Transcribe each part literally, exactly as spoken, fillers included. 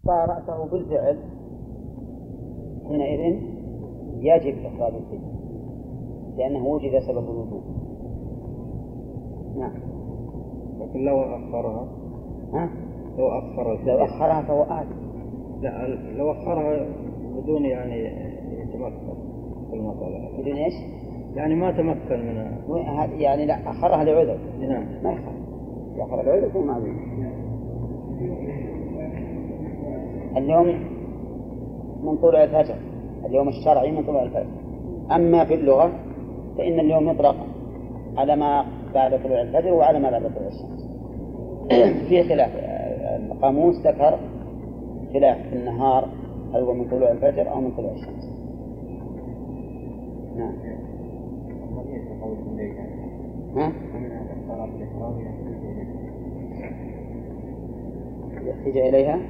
غطى رأسه بالفعل حينئذ يجب إخراج الفدية لأنه وجد سبب الوجوب. نعم. لكن لو أخرها ها؟ لو أخر الفدية لو أخرها فهو آثم. لا لو أخرها بدون يعني يتمكن في المطالعة. بدون إيش؟ يعني ما تمكن منها. يعني لا أخرها لعذر. نعم. ما يخرج. يأخر العذر يكون معذور. اليوم من طلوع الفجر، اليوم الشرعي من طلوع الفجر. أما في اللغة فإن اليوم يطلق على ما بعد طلوع الفجر وعلى ما بعد طلوع الشمس. في خلاف، القاموس ذكر خلاف في النهار هل هو من طلوع الفجر أو من طلوع الشمس. نعم. ها؟ يحتاج إليها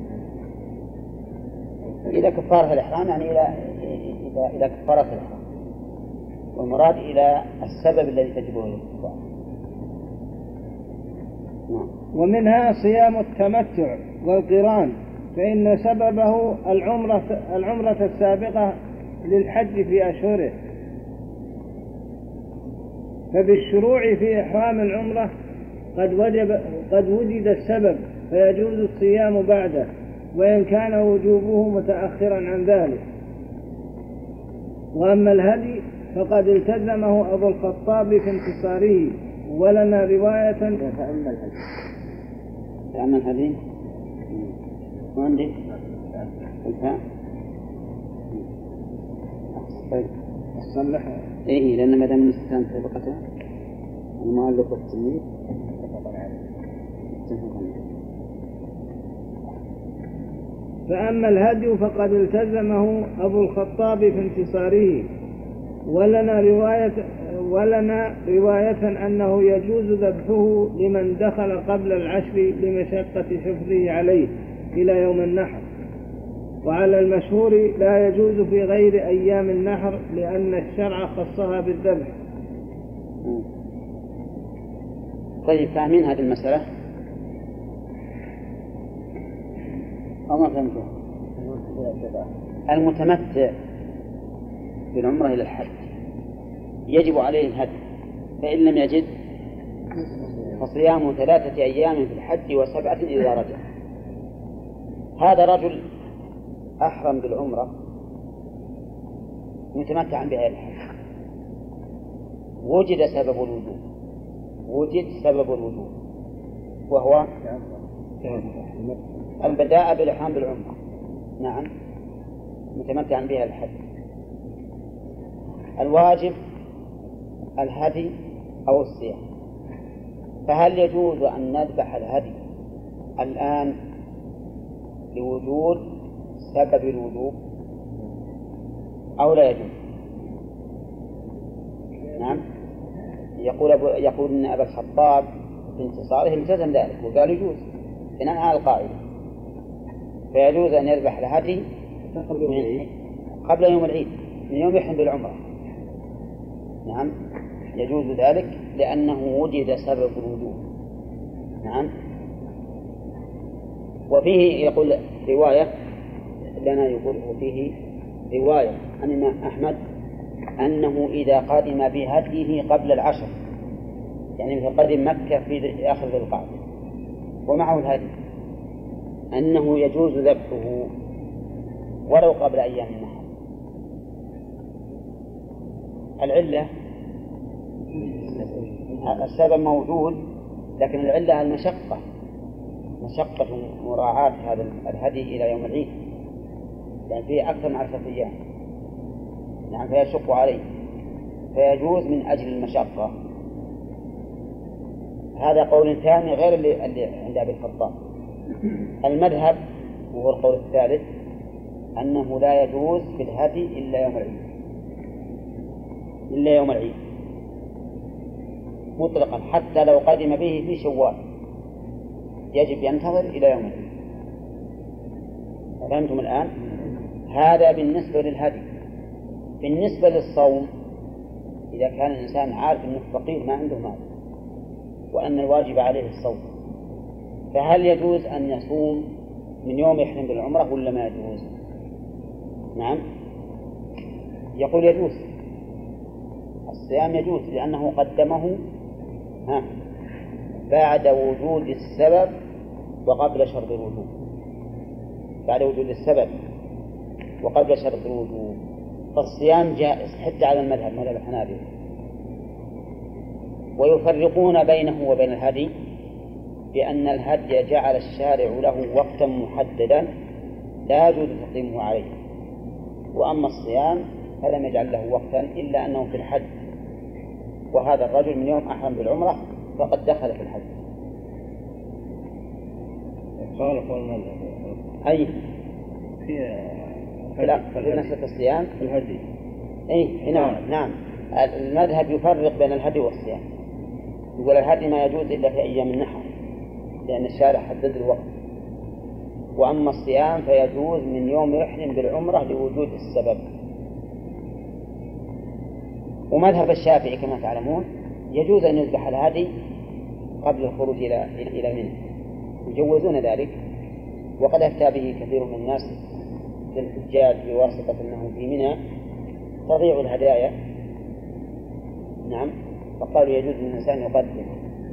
إلى كفارة الإحرام، يعني إلى إلى إلى كفارة الإحرام، والمراد إلى السبب الذي تجب له الكفارة. ومنها صيام التمتع والقران، فإن سببه العمرة العمرة السابقة للحج في أشهره، فبالشروع في إحرام العمرة قد وجب قد وجد السبب فيجوز الصيام بعده، وإن كان وجوبه متأخرا عن ذلك. وأما الهدي فقد التزمه أبو الخطاب في انتصاره، ولنا رواية. فأما الهدي فأما الهدي وعندي الفاء طيب صلح إيه، لأن ما دام الاستثناء سبقته المؤلف والتلميذ فأما الهدي فقد التزمه أبو الخطاب في انتصاره، ولنا رواية ولنا رواية أنه يجوز ذبحه لمن دخل قبل العشر لمشقة حفظه عليه إلى يوم النحر. وعلى المشهور لا يجوز في غير أيام النحر لأن الشرع خصها بالذبح. طيب، فاهمين هذه المسألة أو ما فهمتوها؟ المتمتع بالعمرة إلى الحج يجب عليه الهدي، فإن لم يجد فصيام ثلاثة أيام في الحج وسبعة إذا رجع. هذا رجل أحرم بالعمرة متمتعا بها الحج، وجد سبب الوجوب وجد سبب الوجوب وهو البداء بالإحرام بالعمرة. نعم، متمتعا بها الحج. الواجب الهدي أو الصيام، فهل يجوز أن نذبح الهدي الآن لوجود سبب الوجوب أو لا يجوز؟ نعم، يقول أبو يقول إن أبا الخطاب في انتصاره التزم ذلك وقال يجوز بناء على القاعدة، فيجوز أن يذبح الهدي قبل يوم العيد من يوم يحرم بالعمرة. نعم، يجوز ذلك لأنه وجد سبب الوجوب. نعم. وفيه يقول رواية لنا يقول وفيه رواية عن الإمام أحمد أنه إذا قدم بهديه قبل العشر، يعني مثل قدم مكة في آخر ذي القعدة ومعه الهدي، أنه يجوز ذبحه ولو قبل أيام النحر. العلة السبب موجود، لكن العلة المشقة، مشقة مراعاة هذا الهدي إلى يوم العيد، لأن فيه أكثر من عشرة أيام. نعم، فيشق عليه، فيجوز من أجل المشقة. هذا قول ثاني غير اللي, اللي عند أبي الخطاب. المذهب وهو القول الثالث أنه لا يجوز في الهدي إلا يوم العيد، إلا يوم العيد مطلقا، حتى لو قدم به في شوال يجب ينتظر إلى يوم العيد. فهمتم الآن؟ هذا بالنسبة للهدي. بالنسبة للصوم، إذا كان الإنسان عارف أنه فقير ما عنده مال وأن الواجب عليه الصوم، فهل يجوز أن يصوم من يوم يحرم بالعمرة ولا ما يجوز؟ نعم، يقول يجوز، الصيام يجوز لأنه قدمه ها بعد وجود السبب وقبل شرط الوجوب، بعد وجود السبب وقبل شرط الوجوب، فالصيام جائز حتى على المذهب مذهب الحنابلة. ويفرقون بينه وبين الهدي بأن الهدي جعل الشارع له وقتا محددا لا يجوز تقديمه عليه، وأما الصيام فلم يجعل له وقتا إلا أنه في الحج، وهذا الرجل من يوم أحرم بالعمرة فقد دخل في الحج. خالف المذهب أي في لا في مسألة الصيام في الهدي. أي نعم نعم المذهب يفرق بين الهدي والصيام، يقول الهدي ما يجوز إلا في أيام النحر لأن الشارع حدد الوقت، وأما الصيام فيجوز من يوم يحرم بالعمرة لوجود السبب. ومذهب الشافعي كما تعلمون يجوز أن يذبح الهدي قبل الخروج إلى إلى منى، يجوزون ذلك، وقد أفتى به كثير من الناس للحجاج بواسطة أنه في منى تضيع الهدايا. نعم، فقالوا يجوز للإنسان يقدم،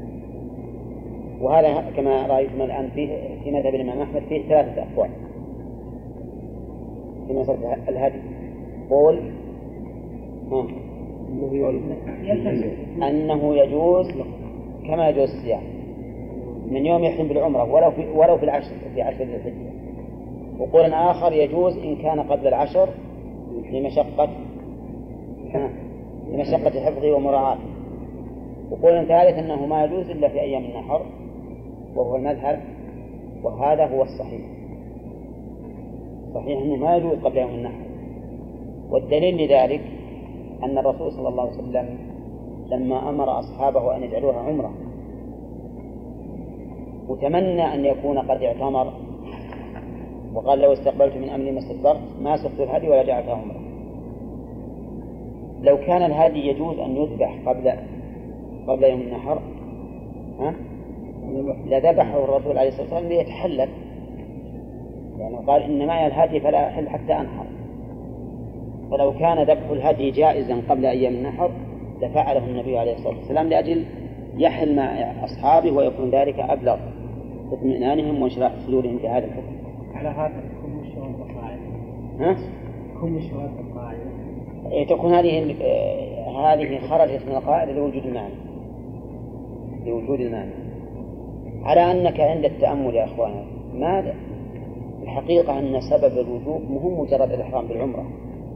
وهذا كما رأيتم الآن فيه في مذهب الإمام أحمد فيه ثلاثة أقوال في مسألة الهدي. قول أنه يجوز كما يجوز الصيام من يوم يحرم بالعمرة ولو في ولو في العشر في عشر ذي الحجة، وقول آخر يجوز إن كان قبل العشر لمشقة لمشقة حفظه ومراعاته، وقول ثالث أنه ما يجوز إلا في أيام النحر وهو المذهب، وهذا هو الصحيح. صحيح أنه ما يجوز قبل يوم النحر، والدليل لذلك أن الرسول صلى الله عليه وسلم لما أمر أصحابه أن يجعلوها عمرة وتمنى أن يكون قد اعتمر، وقال لو استقبلت من أمري ما استدبرت ما سقت الهدي ولا جعلتها عمرة. لو كان الهدي يجوز أن يذبح قبل قبل يوم النحر ها لذبحه الرسول عليه الصلاة والسلام ليتحلل، يعني قال إن معي الهدي فلا أحل حتى أنحر. فلو كان ذبح الهدي جائزا قبل أيام النحر لفعله النبي عليه الصلاة والسلام لأجل يحل مع أصحابه ويكون ذلك أبلغ اطمئنانهم وانشراح صدورهم في هذا الحكم. على هذا تكون مشروعات القاعدة. ها؟ تكون مشروعات القاعدة. تكون هذه هذه خرجت من القاعدة لوجود المعنى لوجود المعنى على أنك عند التأمل يا أخوانا ماذا الحقيقة أن سبب الوجوب مهم مجرد الإحرام بالعمرة.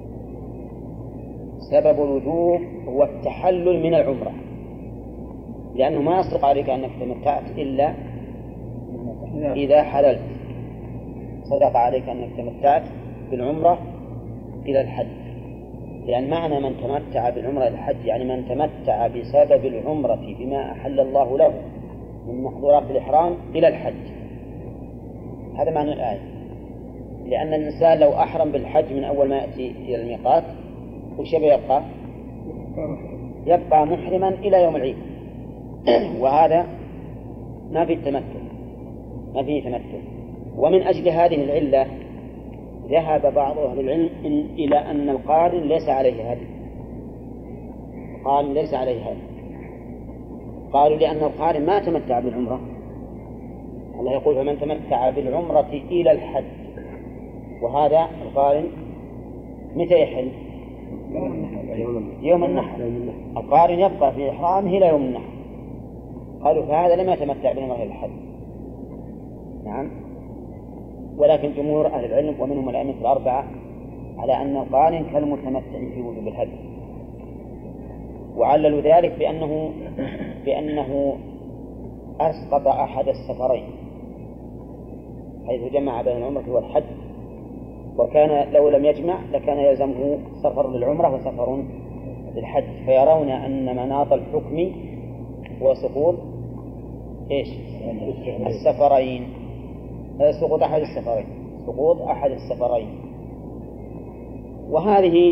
سبب الوجوب هو التحلل من العمرة، لأنه ما يصدق عليك أنك تمتعت إلا إذا حللت. صدق عليك أنك تمتعت بالعمرة إلى الحج، لأن معنى من تمتع بالعمرة إلى الحج يعني من تمتع بسبب العمرة بما أحل الله له من محظورات الإحرام إلى الحج. هذا معنى الآية، لأن الإنسان لو أحرم بالحج من أول ما يأتي إلى الميقات وش يبقى؟ يبقى محرما إلى يوم العيد وهذا ما فيه تمتع ما فيه تمتع. ومن أجل هذه العلة ذهب بعض أهل العلم إلى أن القارن ليس عليه هدي. القارن ليس عليه هدي قالوا لأن القارن ما تمتع بالعمرة. الله يقول فمن تمتع بالعمرة إلى الحج، وهذا القارن متى يحل؟ يوم النحر. القارن يبقى في إحرامه إلى يوم النحر. قالوا فهذا لم يتمتع بالعمرة إلى الحج. نعم، ولكن جمهور أهل العلم ومنهم الأئمة الأربعة على أن القارن كالمتمتع في وجوب الهدي، وعللوا ذلك بأنه بأنه أسقط أحد السفرين حيث جمع بين العمرة والحج، وكان لو لم يجمع لكان يلزمه سفر للعمرة وسفر للحج، فيرون أن مناط الحكم هو سقوط إيش؟ السفرين، سقوط أحد السفرين سقوط أحد السفرين. وهذه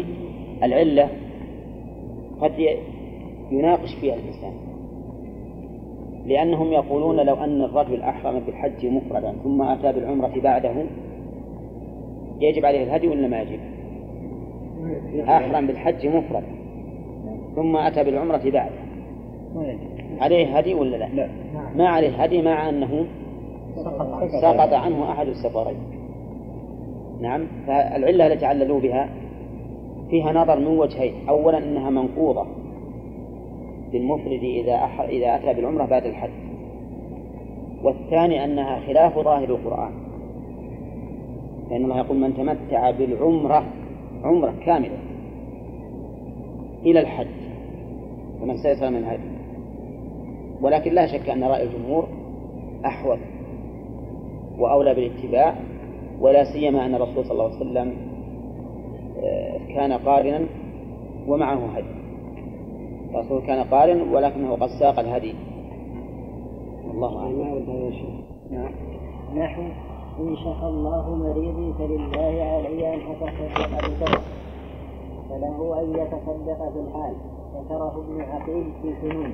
العلة قد يناقش فيها الإنسان، لأنهم يقولون لو أن الرجل أحرم بالحج مفردا ثم أتى بالعمرة بعده يجب عليه الهدي ولا ما يجب؟ أحرم بالحج مفردا ثم أتى بالعمرة بعده عليه هدي ولا لا؟ لا. ما عليه هدي مع أنه سقط عنه أحد السفرين. نعم. فالعلة التي عللوا بها فيها نظر من وجهين. أولا أنها منقوضة بالمفرد إذا أحر إذا أتى بالعمرة بعد الحج، والثاني أنها خلاف ظاهر القرآن، لأن الله يقول من تمتع بالعمرة عمرة كاملة إلى الحج فمن سيسر من هذه. ولكن لا شك أن رأي الجمهور أحوط وأولى بالاتباع، ولا سيما أن الرسول صلى الله عليه وسلم كان قارنا ومعه هدي. الرسول كان قارن ولكنه قد ساق الهدي. الله أعلم. نحو إن شاء الله مريضي فلله علي أن أتصدق بصدق، فله أن يتصدق في الحال، ذكره ابن عقيل في سنون.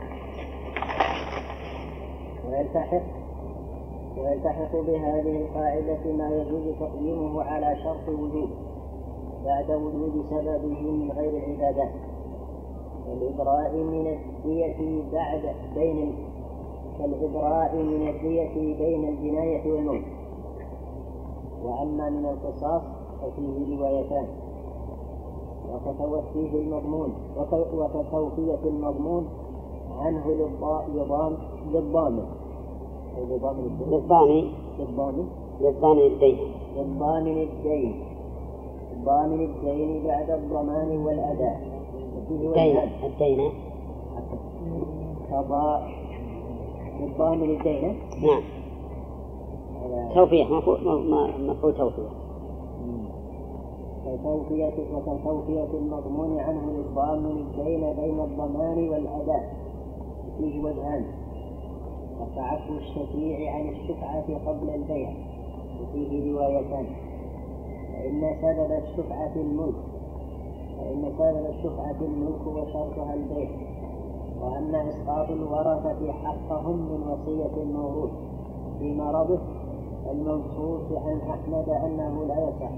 ويلتحق ويلتحق بهذه القاعدة ما يجوز تقديمه على شرط وجود بعد وجود سببه من غير العبادات، كالإبراء من الدية بعد بين كالإبراء من الدية بين الجناية والموت. وأما من القصاص ففيه روايتان، وكتوفيه المضمون وكتوفية المضمون عنه للضامن للضامن للضامن للضامن للضامن الدين للضامن الدين ضامن الدين بعد الضمان والأداء. الدين الدين قضاء للضامن الدين. نعم. توفية مفعول توفية. كتوفية وكتوفية المضمون عنه للضامن الدين بين الضمان والأداء فيه وجهان، وتعفو الشفيع عن الشفعة قبل البيع وفيه روايتان. فإن سبب الشفعة الملك فإن سبب الشفعة الملك وشرطها البيع. وأما إسقاط الورثة حقهم من وصية الموروث في مرضه المنصوص عن أحمد أنه لا يصح،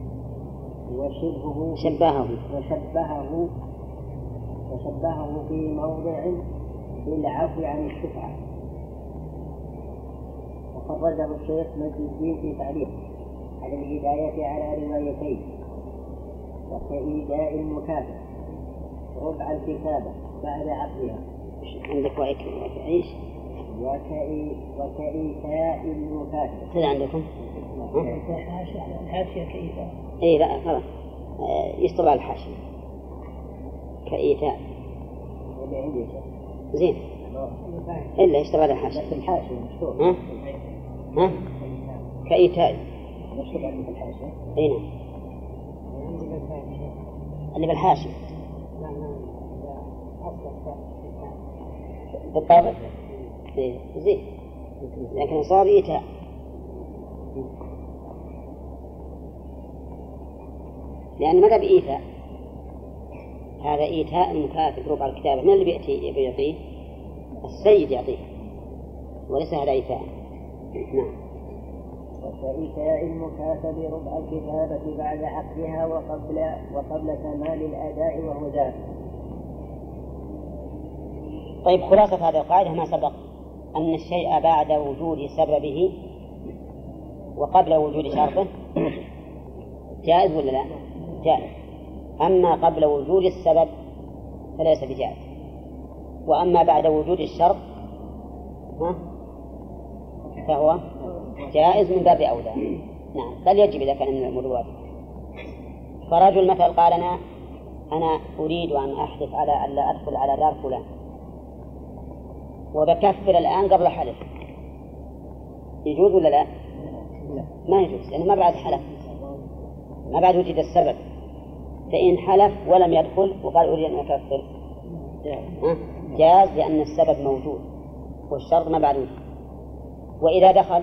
وشبهه شبهه وشبهه وشبهه في موضع بالعفو عن الشفعة. وخرجه الشيخ مجد الدين في تعليق على الهداية على روايتين، وكإيداء المكافأة ربع الكتابة بعد عقدها. عندك وإيش؟ وكإي وكإيتاء المكافأة. كذا عندكم؟ الحاشية كإيتاء. إيه لا خلاص يشتغل على الحاشية كإيتاء. اللي عندي زين. إلا يشتغل على الحاشية. الحاشية مشهور. ها؟ ها؟ كإيتاء. مشهور عندي الحاشية. أين؟ اللي بالحاشية. بالطبع. إيه زين. لكن صار إيتاء. لأن ماذا بإيتاء؟ هذا إيتاء المكافئ ربع الكتابة. من اللي بيأتي بيعطيه؟ السيد يعطيه، وليس هذا إيتاء. نعم. وكإيتاء المكافئ ربع الكتابة بعد عقدها وقبل وقبل كمال الأداء وهو ذاك. طيب خلاصة هذه القاعدة ما سبق أن الشيء بعد وجود سببه وقبل وجود شرطه جائز ولا لا؟ جائز. أما قبل وجود السبب فليس بجائز، وأما بعد وجود الشرط فهو جائز من باب أولى. نعم. بل يجب إذا كان من المروات. فرجل مثل قال لنا أنا أريد أن أحلف على أن لا أدخل على دار فلان، وبكفر الآن قبل حلف، يجوز ولا لا؟ ما يجوز، لأنه ما بعد حلف، ما بعد وجد السبب. فإن حلف ولم يدخل وقال أريد أن أكفر جاز، لأن السبب موجود والشرط ما بعد وجد. وإذا دخل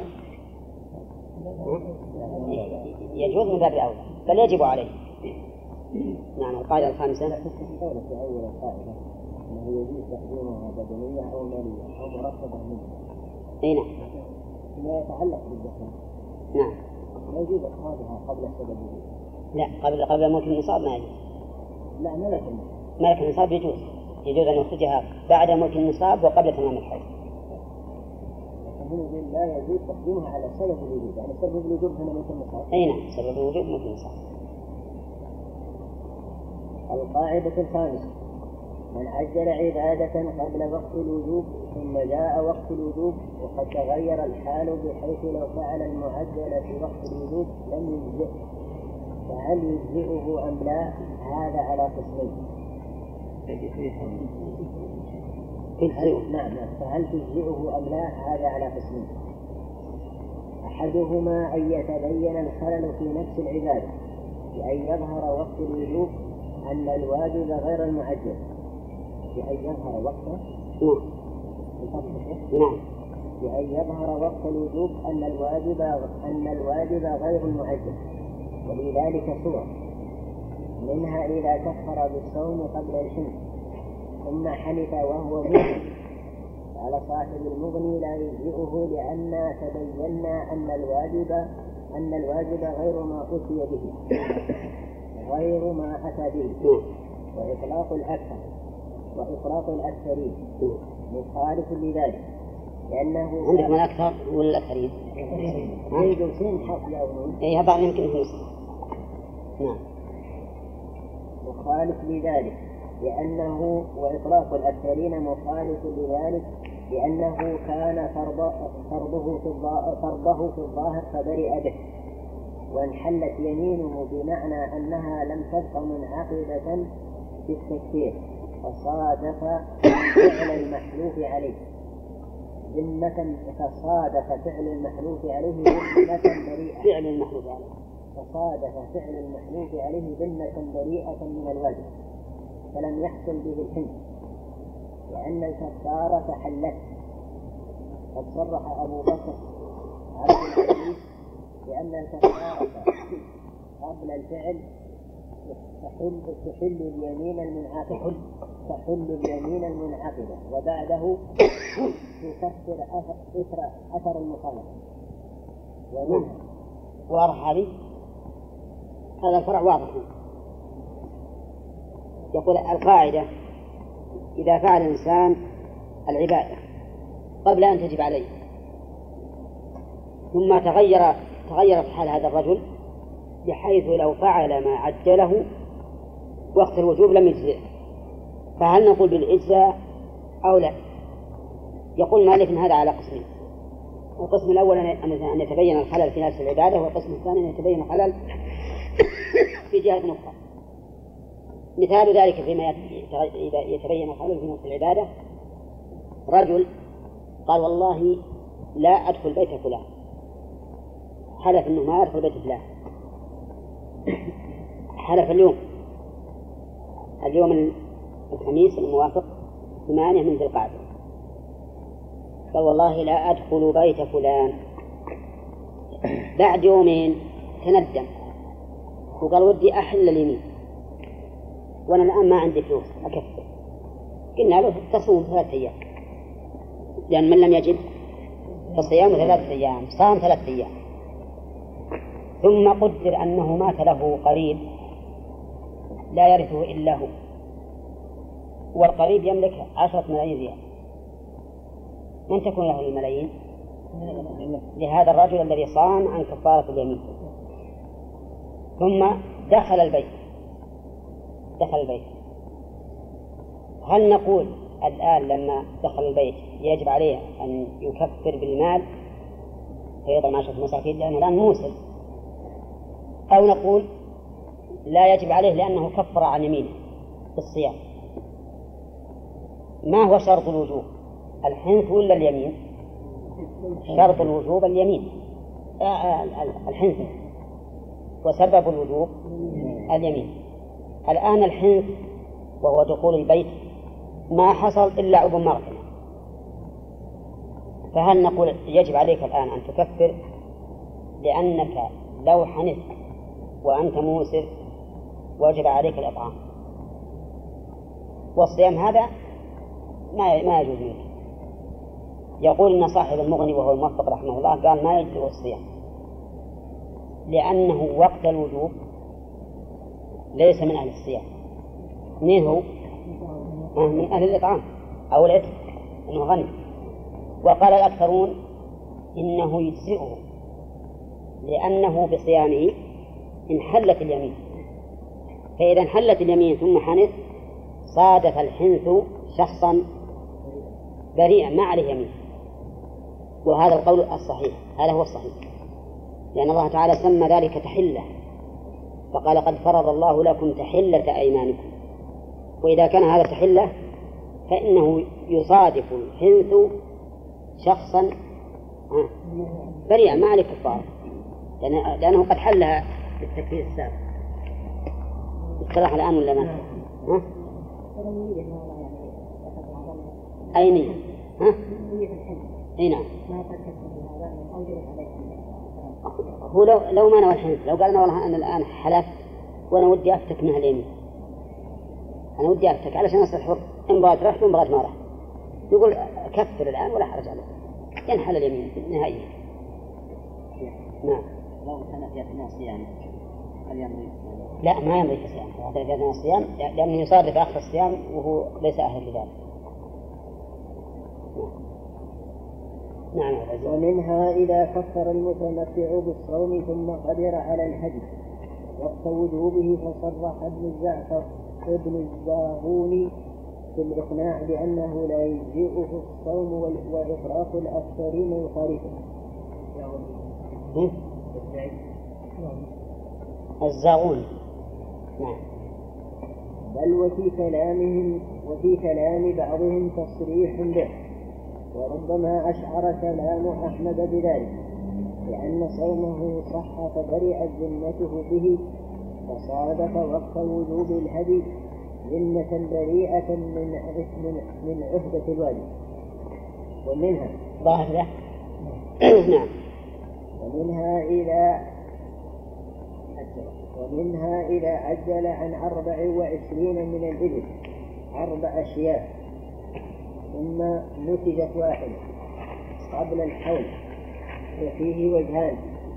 يجوز من باب الأولى، بل يجب عليه. نعم. القاعدة الخامسة في أول القاعدة أنه يجوز تقديمها بدنية أو مالية أو مرتبة منها. أي نعم. فيما يتعلق بالزكاة. نعم. لا يجوز إخراجها قبل السبب. لا قبل قبل موت النصاب ما يجوز. لا ملك النصاب. ملك النصاب يجوز. يجوز أن يخرجها بعد موت النصاب وقبل تمام الحول. لكن لا يجوز تقديمها على سبب الوجود، يعني سبب الوجود هنا موت النصاب. أي نعم سبب الوجود موت النصاب. القاعدة الخامسة: من عجل عبادة قبل وقت الوجوب ثم جاء وقت الوجوب وقد تغير الحال بحيث لو فعل المعجل في وقت الوجوب لم يجزئه، فهل يجزئه أم لا؟ هذا على قسمين. نعم فهل تجزئه أم لا؟ هذا على قسمين. أحدهما أن يتبين الخلل في نفس العبادة بأن يظهر وقت الوجوب أن الواجب غير المعجل، بأن يظهر وقته نعم بأن يظهر وقت الوجوب أن الواجب أن الواجب غير المعجل، ولذلك صور منها إذا كفر بالصوم قبل الحنث ثم حنث وهو مؤمن على صاحب المغني لا يجزئه لأن تبينا أن الواجب أن الواجب غير ما أتي به غير ما أتى به، وإطلاق الأكثر وإطلاق الأكثرين مخالف لذلك لأنه عندكم الأكثر ولا الأكثرين؟ هي جنسين حق يومون. إيه هذا يمكن في نصف. نعم. مخالف لذلك لأنه وإطلاق الأكثرين مخالف لذلك لأنه كان فرضه في الظاهر فرضه في الظاهر فبرئ به، وانحلت يمينه بمعنى أنها لم تبق منعقدة في التكفير فصادف فعل المحلوف عليه ذمة فصادف فعل المحلوف عليه ذمة بريئة فعل المحلوف عليه فصادف فعل المحلوف عليه ذمة بريئة من الواجب فلم يحصل به الحنث لأن الكفارة حلت. قد صرح أبو بكر عبد العزيز بأن الكفارة قبل الفعل تحل تحل اليمين المنعقدة تحل اليمين المنعقدة وبعده تكفر أثر أثر المخالفة ومنها واضح هذه هذا الفرع واضح. يقول القاعدة إذا فعل الإنسان العبادة قبل أن تجب عليه ثم تغير تغيرت حال هذا الرجل بحيث لو فعل ما عجله وقت الوجوب لم يجزئه، فهل نقول بالإجزاء أو لا؟ يقول مالك إن هذا على قسمين: القسم الأول أن يتبين الخلل في نفس العبادة، والقسم الثاني أن يتبين الخلل في جهة أخرى. مثال ذلك فيما يتبين الخلل في نفس العبادة: رجل قال والله لا أدخل بيت فلان، حلف أنه ما أدخل بيت فلان، حلف اليوم اليوم الخميس الموافق ثمانية من ذي القعدة، قال والله لا أدخل بيت فلان. بعد يومين تندم وقال ودي أحل اليمين وأنا الآن ما عندي فلوس أكفر. قلنا له تصوم ثلاثة أيام، لأن من لم يجد فصيام ثلاثة أيام، صام ثلاثة أيام. ثم قدر أنه مات له قريب لا يرثه إلا هو، والقريب يملك عشرة ملايين ريال، من تكون له الملايين؟ لهذا الرجل الذي صام عن كفارة اليمين. ثم دخل البيت دخل البيت هل نقول الآن لما دخل البيت يجب عليه أن يكفر بالمال فيطعم عشرة مساكين لأنه الآن موسر، أو نقول لا يجب عليه لأنه كفر عن يمينه بالصيام؟ ما هو شرط الوجوب، الحنث ولا اليمين؟ شرط الوجوب اليمين الحنث، وسبب الوجوب اليمين. الآن الحنث وهو دخول البيت ما حصل إلا عقب مرة، فهل نقول يجب عليك الآن أن تكفر لأنك لو حنثت وأنت موسر وجب عليك الإطعام، والصيام هذا ما ما يجوز منه. يقول إن صاحب المغني وهو الموفق رحمه الله قال ما يجوز الصيام لأنه وقت الوجوب ليس من أهل الصيام. منين هو؟ من أهل الإطعام أو العتق، إنه غني. وقال الأكثرون إنه يجزئه لأنه بصيامه انحلت اليمين، فإذا انحلت اليمين ثم حنث صادف الحنث شخصا بريئا ما عليه يمين، وهذا القول الصحيح، هذا هو الصحيح، لأن الله تعالى سمى ذلك تحلة، فقال قد فرض الله لكم تحلة أيمانكم، وإذا كان هذا تحلة فإنه يصادف الحنث شخصا بريئا ما عليه كفارة، لأنه قد حلها بالتكفير السابق. اصطلح الآن ولا ما؟ ها؟ أي نية؟ ها؟ أي نعم. هو لو لو ما نوى الحنث، لو قال أنا والله أنا الآن حلفت وأنا ودي أفتك منها اليمين، أنا ودي أفتك علشان أصل حر، إن بغيت رحت وإن بغيت ما رحت، يقول كفر الآن ولا حرج عليه، ينحل اليمين نهائيا. نعم. لو كان في أثناء الصيام هل يمضي؟ لا ما يمضي في الصيام، في أثناء الصيام لأنه يصادف آخر الصيام وهو ليس أهلا لذلك. نعم. ومنها إذا كفر المتمتع بالصوم ثم قدر على الهدي وقت وجوبه فصرح ابن الزعفر ابن الزاغوني في الإقناع بأنه لا يجزئه الصوم وإفراط الأكثرين يخالفه. الزاغون. نعم. بل وفي كلامهم وفي كلام بعضهم تصريح به، وربما أشعر كلام أحمد بذلك، لأن صومه صح فبرئت ذمته به، فصادف وقت وجوب الهدي ذمة بريئة من من عهدة الواجب. ومنها ظاهر له. نعم. ومنها إذا ومنها إذا عجل عن أربع وعشرين من الإبل أربع أشياء ثم نتجت واحدة قبل الحول، وفيه وجهان،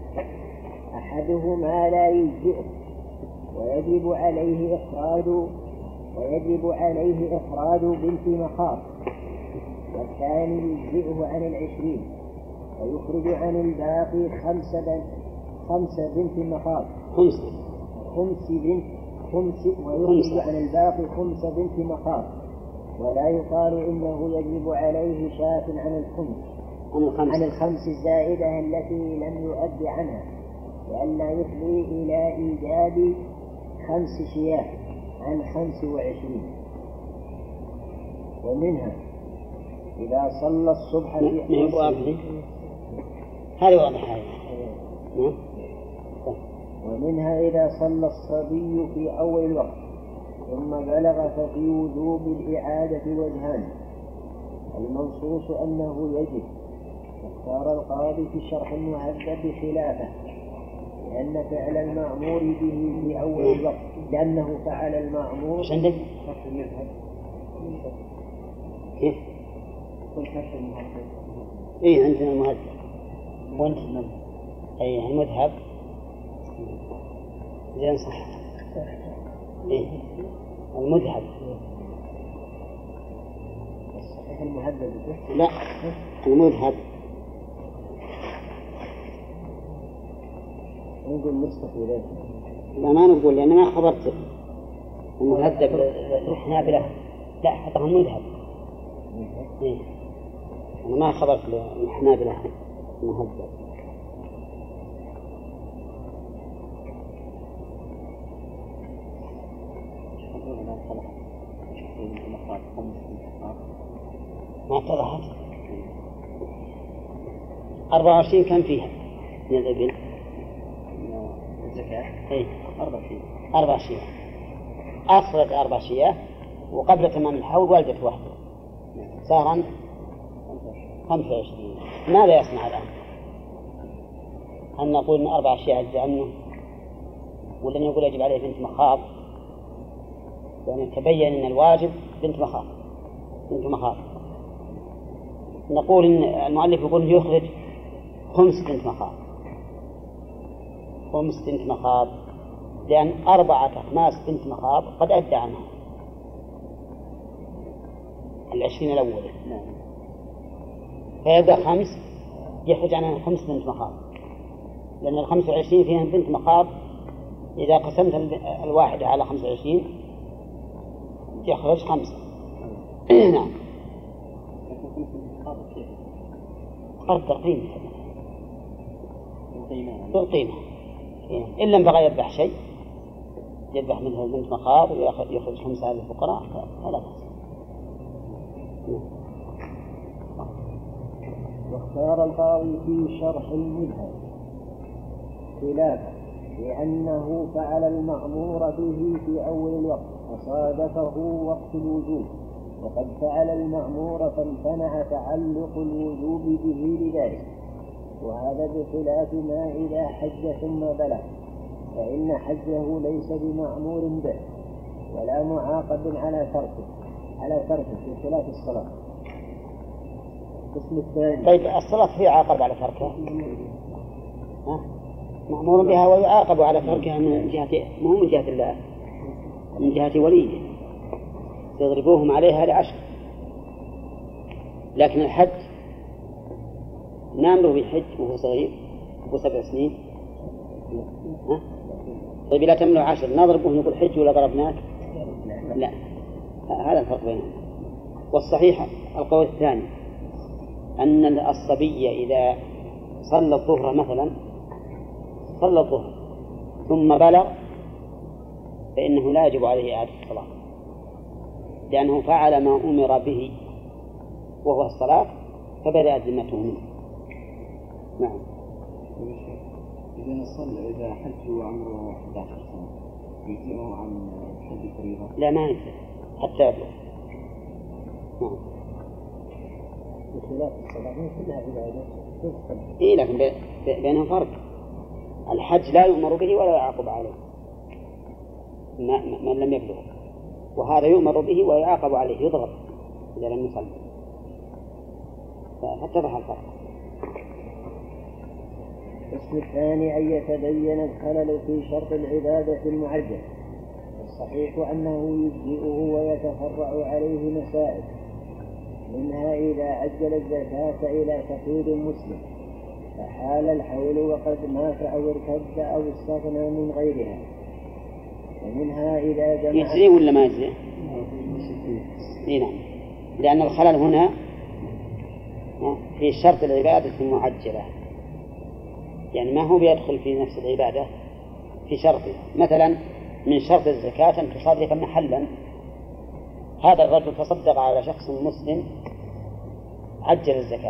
أحدهما لا يجزئه ويجب عليه إخراج ويجب عليه إخراج بنت مخاض، والثاني يجزئه عن العشرين ويخرج عن الباقي خمس بنت خمس بنت مخاض خمس خمس بنت خمس ويخرج عن الباقي خمس بنت مخاض، ولا يقال إنه يجب عليه شاة عن الخمس عن الخمس الزائدة التي لم يؤد عنها، لئلا يفضي إلى إيجاد خمس شياه عن خمس وعشرين. ومنها إذا صلى الصبح في أوله هذه واضحة. ومنها إذا صلى الصبي في أول الوقت ثم بلغ ففي وجوب الإعادة وجهان، المنصوص أنه يجب، واختار القاضي في الشرح المهذب خلافه، لأن فعل المأمور به في أول الوقت لأنه فعل المأمور عندك كيف؟ إيه عندنا المهذب وأنت أي المذهب زين صح. إيه المذهب الصحيح المهذب لا المذهب نقول مستقبل لا ما نقول لأن ما خبرت المهذب الحنابلة لا حتى هم مذهب. إيه أنا ما خبرت الحنابلة المهذب. ما اتضحت أربعة وعشرين كم فيها من الإبل؟ الزكاة إيه أربع شيء أربع شياه، أصلت أربع شياه وقبل تمام الحول ولدت واحدة صار خمسة وعشرين. ماذا يصنع الآن؟ هل نقول إن أربع شياه أجزاء عنه ولا نقول يجب عليه بنت مخاض؟ يعني تبين أن الواجب بنت مخاض بنت مخاض نقول إن المؤلف يقول يخرج خمس بنت مخاض، خمس بنت مخاض، لأن أربعة أخماس بنت مخاض قد أدى عنها العشرين الأول، فيبقى خمس يخرج عنها خمس بنت مخاض، لأن الخمس وعشرين فيها بنت مخاض، إذا قسمت الواحدة على خمس وعشرين يخرج خمسة. نعم. فرق تقييم بالقيمة، إن لم بغى يذبح شيء يذبح منه بنت مخاض ويخرج خمسة للفقراء فلا بأس. واختار القاضي في شرح المذهب خلافه، لأنه فعل المأمور به في أول الوقت فصادفه وقت الوجوب، وقد فعل المأمور فامتنع تعلق الوجوب به لذلك، وهذا بخلاف ما إذا حج ثم بلغ، فإن حجه ليس بمأمور به ولا معاقب على تركه على تركه بخلاف الصلاة. القسم الثاني. طيب الصلاة هي عاقب على تركها؟ مأمور بها ويعاقب على تركها من جهة، مو من جهة الله، من جهة وليه، يضربوهم عليها لعشر. لكن الحج نامره بالحج وهو صغير وهو سبع سنين، ها؟ طيب لا تمنع عشر نضربه نقول حج ولا ضربناك؟ لا، هذا الفرق بينهم. والصحيح القول الثاني أن الصبي إذا صلى الظهر مثلا صلى الظهر ثم بلغ فإنه لا يجب عليه إعادة الصلاة، لأنه فعل ما أمر به وهو الصلاة فبدأت ذمته منه. نعم. إذا صلى إذا حج وعمره أحد عشر سنة يجزئه عن حج الفريضة؟ لا، ما يجزئ حتى يبلغ. نعم. بخلاف الصلاة كلها عبادة. إيه، لكن بينهم فرق. الحج لا يؤمر به ولا يعاقب عليه من لم يبلغ، وهذا يؤمر به ويعاقب عليه، يضرب إذا لم يصلي، فاتضح الفرق. القسم الثاني أن يتبين الخلل في شرط العبادة المعجل. الصحيح أنه يجزئه ويتفرع عليه مسائل، منها إذا عجل الزكاة إلى فقير مسلم فحال الحول وقد مات أو ارتد أو استغنى من غيرها، ومنها إذا جمع. يجزي ولا ما يجزي؟ نعم، لأن الخلل هنا في شرط العبادة المعجلة، يعني ما هو بيدخل في نفس العبادة في شرطه. مثلا من شرط الزكاة أن تصادق محلا، هذا الرجل تصدق على شخص مسلم عجل الزكاة،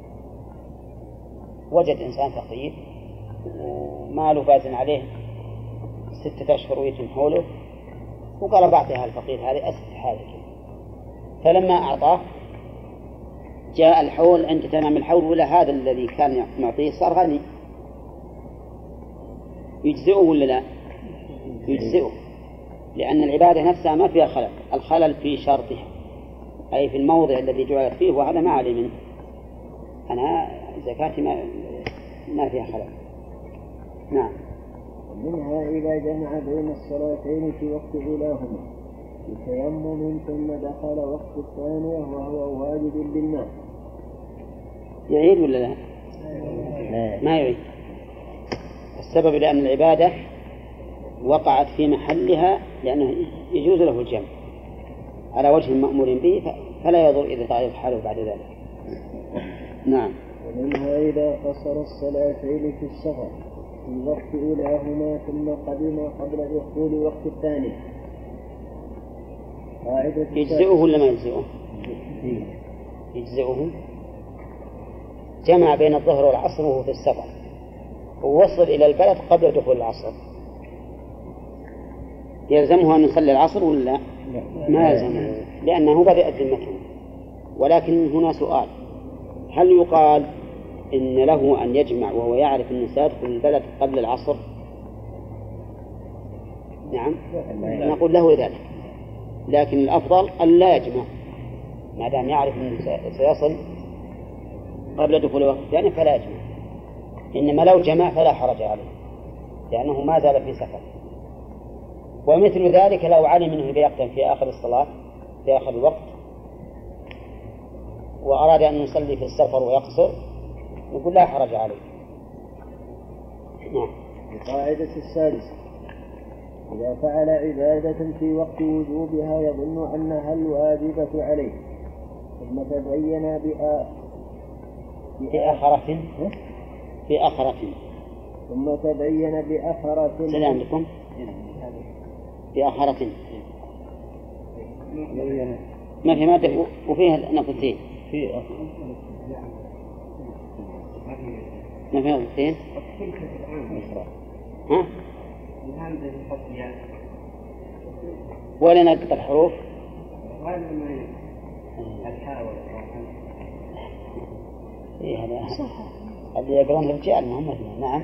وجد إنسان فقير وماله فازن عليه ستة أشهر ويتم حوله، وقال بعطيها الفقير هذه أسد حالك، فلما أعطاه جاء الحول عند تمام الحول ولا هذا الذي كان يعطيه صار غني، يجزئه ولا لا؟ يجزئه، لأن العبادة نفسها ما فيها خلل، الخلل في شرطها أي في الموضع الذي جعلت فيه، وهذا ما علي منه، أنا زكاتي ما, ما فيها خلل. نعم. منها إذا جمع بين الصلاتين في وقت أولاهما بتيمم ثم دخل وقت الثانية وهو واجب بالماء، يعيد ولا لا؟ ما يعيد. السبب لأن العبادة وقعت في محلها، لأنه يجوز له الجمع على وجه مأمور به، فلا يضر إذا تغير حاله بعد ذلك. نعم. ومنها إذا قصر الصلاتين في السفر في وقت أولاهما ثم قدم قبل دخول وقت الثاني يجزئه ولا ما يجزئه؟ يجزئه. جمع بين الظهر والعصر وهو في السفر ووصل إلى البلد قبل دخول العصر، يلزمه أن يصلي العصر ولا ما يلزمه؟ لأنه بدأت ذمته. ولكن هنا سؤال، هل يقال إن له أن يجمع وهو يعرف أنه سيدخل البلد قبل العصر؟ نعم، نقول له ذلك، لكن الأفضل أن لا يجمع ما دام يعرف أنه سيصل قبل دخول وقت الثاني فلا يجمع، إنما لو جمع فلا حرج عليه لأنه ما زال في سفر. ومثل ذلك لو علم منه بيقتل في آخر الصلاة في آخر الوقت وأراد أن يصلي في السفر ويقصر نقول لا حرج عليه. نعم. القاعدة السادسة: إذا فعل عبادة في وقت وجوبها يظن أنها الواجبة عليه ثم تبين بآ بآخرة بآخرة ثم تبين بآخرة سلام لكم بآخرة ما في مادة وفيها نقطتين في ما فيها نقطتين ها ولا نقطة الحروف إيه هذا اللي يقرون الرجال ما هم اثنين. نعم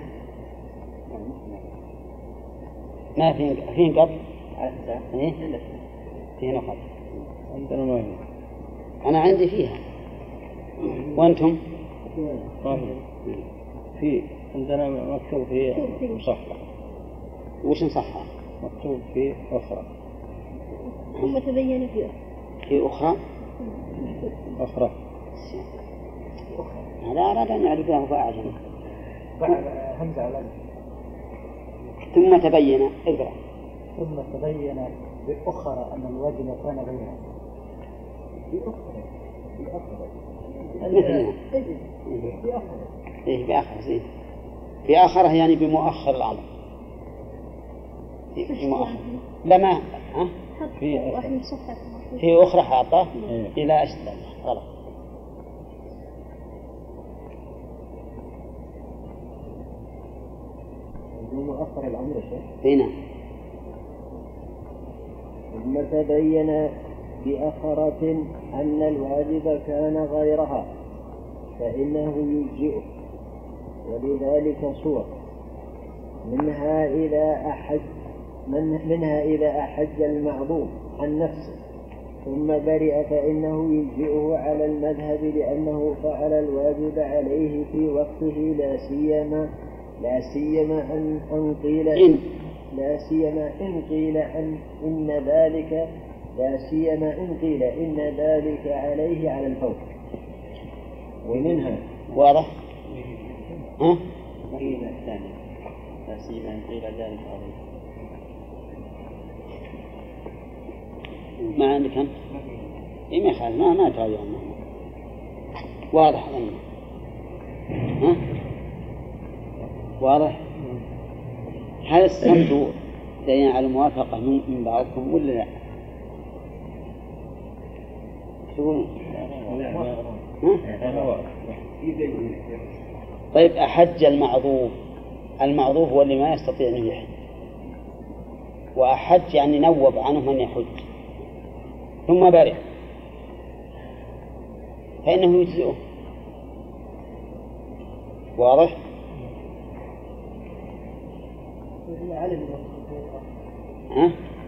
ما في في نقط إيه في نقط عندنا ما هي. أنا عندي فيها وأنتم ما في في عندنا مكتوب في مصحح. وش نصحها؟ مكتوب في أخرى. ثم تبين في في أخرى أخرى هذا أراد أن يعرفه فأعجم همزة على ثم تبين اقرأ ثم تبين بأخرى أن الواجب كان غيرها. بأخرى بأخرى مثلها إيه بآخر زين بآخره يعني بمؤخر الأمر في مؤخر لما ها في في أخرى حاطة إلى أشد غلط. مؤخر الأمر شيء هنا ثم تبين بأخرة أن الواجب كان غيرها فإنه يجزئه، ولذلك صور منها إذا أحج من منها إذا أحج المعظوم عن نفسه ثم برئ فإنه يجزئه على المذهب لأنه فعل الواجب عليه في وقته لا سيما لا سيما أن أن قيل إن لا سيما إن قيل أن إن ذلك لا سيما إن قيل إن ذلك عليه على الفور. ومنها واضح ها قيل الثاني لا سيما إن قيل ذلك عليه ما عندك أنت إيه ما يخالف ما ما تراجع واضح ها واضح. هل الصمت دليل على الموافقة من بعضكم ولا لا؟ تقولون طيب أحج المعذوب المعذوب هو اللي ما يستطيع أن يحج وأحج يعني نوب عنه من يحج ثم برئ فإنه يجزئه. واضح؟ ها؟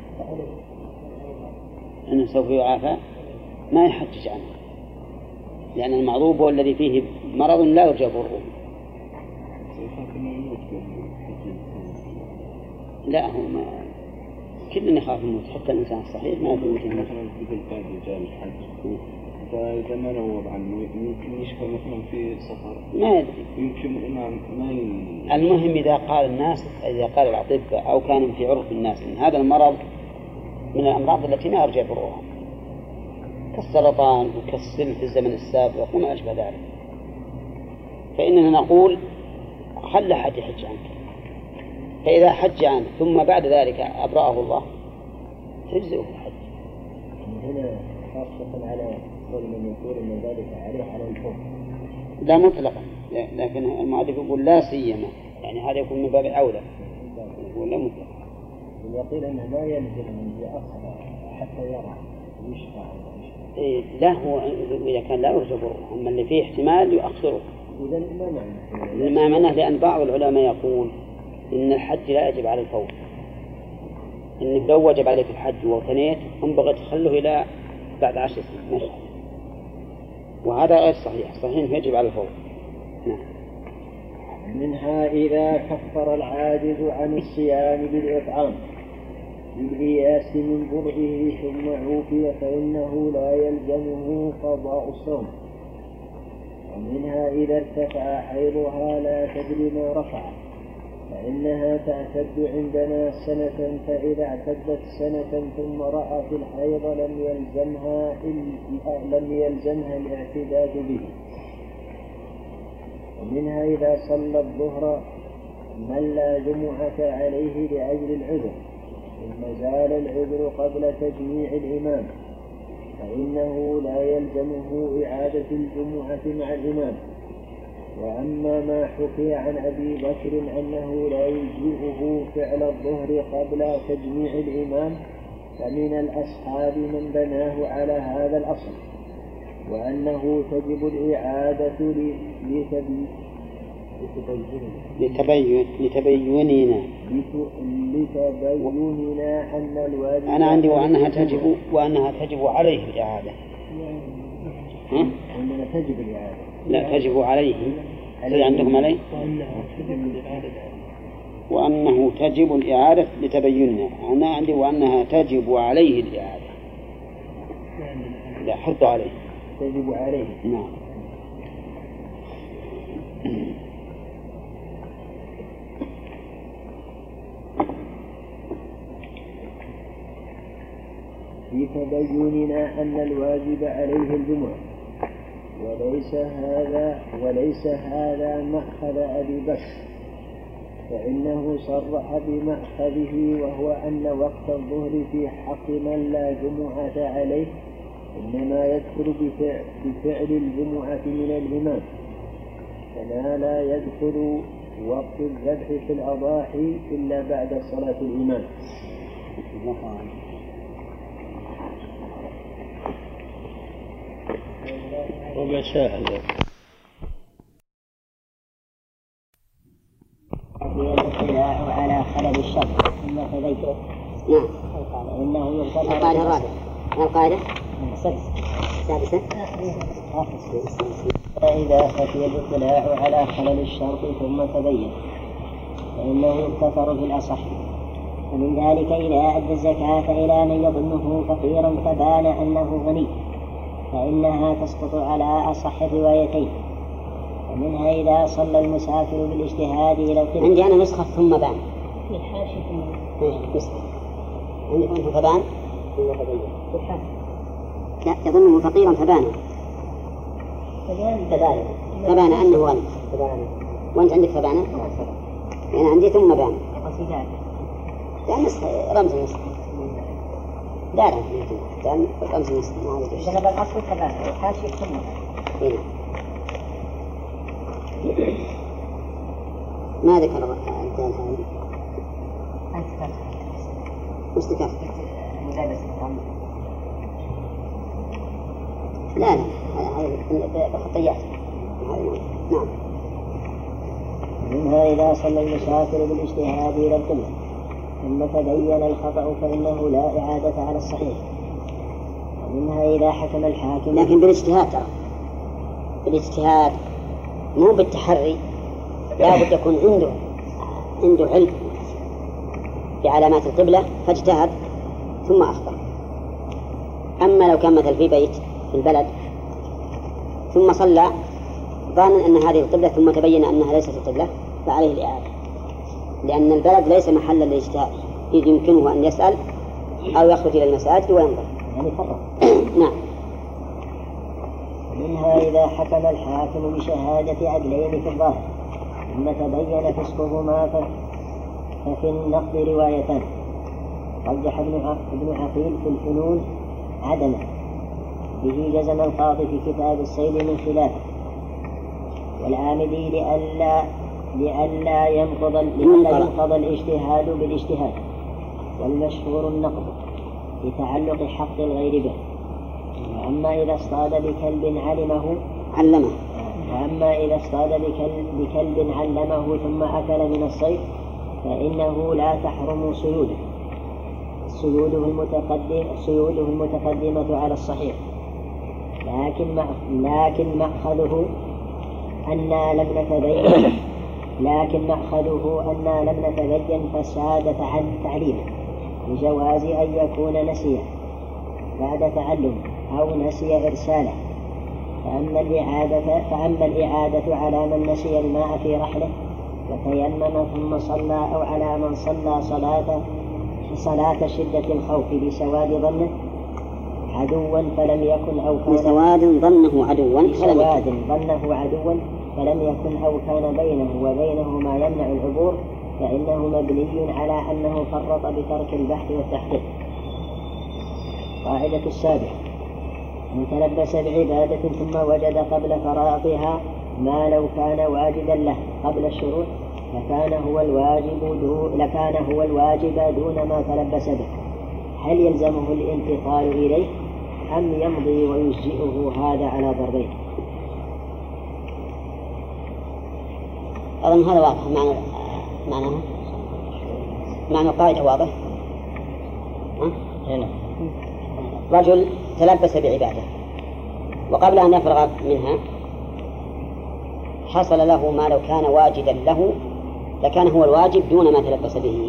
أنه سوف يعافى ما يحجج عنه لأن المعذوب هو الذي فيه مرض لا يرجى برؤه. لا هو ما كلنا يخاف الموت حتى الإنسان الصحيح ما يمكن مثلا مثل بعض رجال الحج فإذا ما نوب عنه يمكن يشفى مثلا في سفر ما يدري يمكن ما ما ي... المهم إذا قال الناس إذا قال الأطباء أو كان في عرف الناس إن هذا المرض من الأمراض التي ما يرجع برؤها كالسرطان وكالسل في الزمن السابق وما أشبه ذلك فإننا نقول خل حد يحج عنك فإذا حج عنه ثم بعد ذلك أبرأه الله تجزئه الحج. هنا خاصة على كل من يقول أن ذلك عليه على الفور لا مطلقا لكن المؤلف يقول لا سيما يعني هذا يكون من باب أولى يقول لا مطلقا. ويقول أنه لا يلزم من يأخر حتى يرى يشفى إيه لا هو إذا كان لا يرجى برؤه أما اللي فيه احتمال يؤخره. إذا ما معنى ما معناه لأن بعض العلماء يقول إن الحج لا يجب على الفور إنك لو وجب عليك الحج وثنيت انبغي تخله إلى بعد عشر سنين وهذا غير صحيح. صحيح يجب على الفور. نعم. منها إذا كفر العاجز عن الصيام بالإطعام بالإياس من برئه ثم عوفي فإنه لا يلزمه قضاء الصوم. ومنها إذا ارتفع حيضها لا تدري ما رفع فإنها تعتد عندنا سنة، فإذا اعتدت سنة ثم رأت الحيض لم يلزمها لم يلزمها الاعتداد به. ومنها إذا صلى الظهر من لا جمعة عليه لأجل العذر ثم زال العذر قبل تجميع الإمام فإنه لا يلزمه إعادة الجمعة مع الإمام. وأما ما حكي عن أبي بكر أنه لا يجزئه فعل الظهر قبل تجميع الإمام فمن الأصحاب من بناه على هذا الأصل، وأنه تجب الإعادة لتبين لتبين لتبيننا لتبيننا أن الواجب أنا عندي وأنها تجب وأنها تجب عليه الإعادة. ها؟ أنها تجب الإعادة. لا تجب عليه. هل عندكم عليه؟ وأنه تجب الإعادة لتبيننا. أنا عندي وأنها تجب عليه الإعادة. لا حط عليه. تجب عليه. نعم. لتبيننا أن الواجب عليه الجمعة وليس هذا وليس هذا مأخذ أبي بكر، فإنه صرح بمأخذه وهو أن وقت الظهر في حق من لا جمعة عليه إنما يدخل بفعل, بفعل الجمعة من الإمام، كما لا يدخل وقت الذبح في الأضاحي إلا بعد صلاة الإمام. ومشاهد الاطلاع على خلل الشرط ثم تبين. نعم. إنه يقتضي القاعدة الرابعة. القاعدة السادسة. فإذا خفي الاطلاع على خلل الشرط ثم تبين فإنه يغتفر في الأصح. ومن ذلك إذا أدى الزكاة إلى من يظنه فقيرا فبان أنه غني فإنها تسقط على أصح الروايتين. ومنها إذا صلى المسافر بالاجتهاد إلى القبلة. عندي أنا نسخة ثم بان. الحاشية نسخة. عندكم فبان؟ لا يظنه فقيرا فبان. فبان. فبان أنه غني. وأنت عندك فبان؟ يعني عندي ثم بان. لا نسخة رمز النسخة. لا لا يعني رمز النسخة ما عندي. جنب الأصل فبان الحاشية ثم. هنا. ما ذكر الدال هذه؟ أنت وش ذكرت؟ مدرس لا لا هذا الخطيات. نعم. منها إذا صلى المسافر بالاجتهاد إلى القبلة ثم تبين الخطأ فإنه لا إعادة على الصحيح. ومنها إذا حكم الحاكم. لكن بالاجتهاد ترى بالاجتهاد مو بالتحري، لا بد يكون عنده عنده علم بعلامات القبلة فاجتهد ثم أخطأ. أما لو كان مثل في بيت في البلد ثم صلى ظانا أن هذه القبلة ثم تبين أنها ليست القبلة فعليه الإعادة، لأن البلد ليس محلا للاجتهاد، إذ يمكنه أن يسأل أو يخرج إلى المساجد وينظر. يعني فرق. نعم. منها إذا حكم الحاكم بشهادة عدلين في الظاهر ثم تبين فسقهما ففي النقد روايتان. رجح ابن عقيل في الفنون عدمه، به جزم القاضي في كتاب الصيد من خلافه، والعامدي لئلا لئلا ينقض ينقض الاجتهاد بالاجتهاد، والمشهور النقض لتعلق حق الغير به. وأما إذا اصطاد بكلب علمه علمه وأما إذا اصطاد بكلب, بكلب علمه ثم أكل من الصيد فإنه لا تحرم صيوده صيوده المتقدم صيوده المتقدمة على الصحيح. لكن لكن مأخذه أننا لم نتبين لكن مأخذه أننا لم نتبين فساد عن تعليمه بجواز أن يكون نسيه بعد تعلم أو نسي إرساله. فأما الإعادة, فأما الإعادة على من نسي الماء في رحله وتيمم ثم صلى، أو على من صلى صلاة صلاة شدة الخوف بسواد ظنه عدوا فلم يكن أو كان بسواد ظنه عدوا بسواد ظنه عدوا فلم يكن أو كان بينه وبينه ما يمنع العبور، فإنه مبني على أنه فرط بترك البحث والتحقيق. قاعدة السابعة: من تلبس بعبادة ثم وجد قبل فراغها ما لو كان واجدا له قبل الشروع لكان هو الواجب دون لكان هو الواجب دون ما تلبس به. هل يلزمه الانتقال إليه أم يمضي ويجزئه هذا على ضربين؟ أظن هذا واضح. معنى معنى معنى القاعدة واضح. هنا رجل تلبس بعبادة وقبل أن يفرغ منها حصل له ما لو كان واجدا له لكان هو الواجب دون ما تلبس به.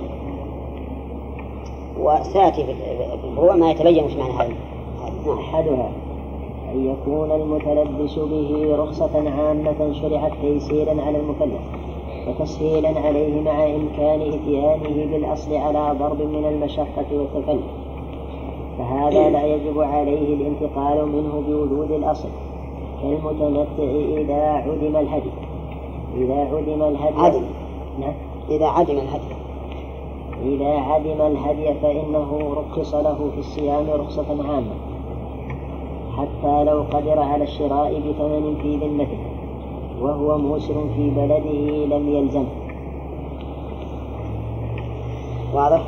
وسيأتي في الفروع ما يتبين مش معنى هذا. أحدها أن يكون المتلبس به رخصة عامة شرعت تيسيرا على المكلف وتسهيلا عليه مع إمكان إتيانه بالأصل على ضرب من المشقة والتكلف، فهذا لا يجب عليه الانتقال منه بوجود الأصل، كالمتمتع إذا عدم الهدي إذا عدم الهدي عدم. نعم. إذا عدم الهدي إذا عدم الهدي فإنه رخص له في الصيام رخصة عامة حتى لو قدر على الشراء بثمن في ذمته وهو موسر في بلده لم يلزمه. واضح؟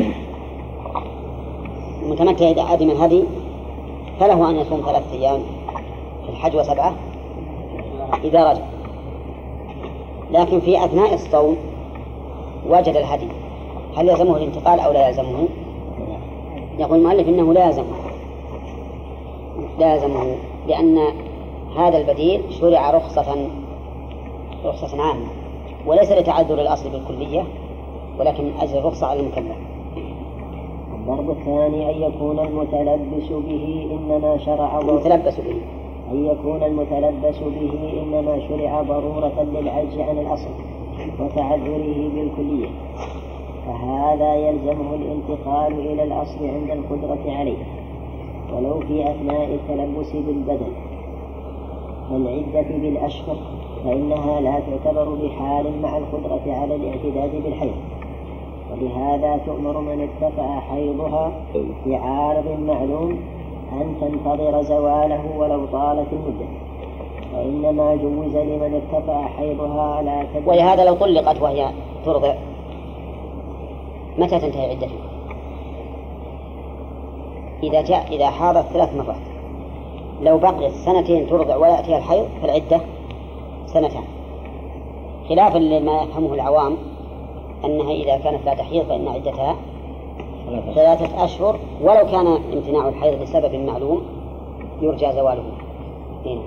المتمتع إذا عدم الهدي فله أن يصوم ثلاثة أيام في الحج وسبعة إذا رجع، لكن في أثناء الصوم وجد الهدي هل يلزمه الانتقال أو لا يلزمه؟ يقول المؤلف إنه لا يلزمه لا يلزمه لأن هذا البديل شرع رخصة رخصة عامة وليس لتعذر الأصل بالكلية ولكن من أجل الرخصة على المكلف. الضرب الثاني أن يكون المتلبس به إنما شرع المتلبس به أن يكون المتلبس به إنما شرع ضرورة للعجز عن الأصل وتعذره بالكلية، فهذا يلزمه الانتقال إلى الأصل عند القدرة عليه ولو في أثناء التلبس بالبدن. فالعدة بالأشهر فإنها لا تعتبر بحال مع القدرة على الاعتداد بالحيض، ولهذا تؤمر من ارتفع حيضها في عارض معلوم أن تنتظر زواله ولو طالت المدة، وإنما جوز لمن ارتفع حيضها لا تدري. ولهذا لو طلقت وهي ترضع متى تنتهي عدتها؟ إذا جاء إذا حاضت ثلاث مرات، لو بقيت سنتين ترضع ولا يأتيها الحيض فالعدة سنتان، خلافا لما يفهمه العوام أنها إذا كانت لا تحيض فإن عدتها ثلاثة أشهر ولو كان امتناع الحيض لسبب معلوم يرجى زواله. هنا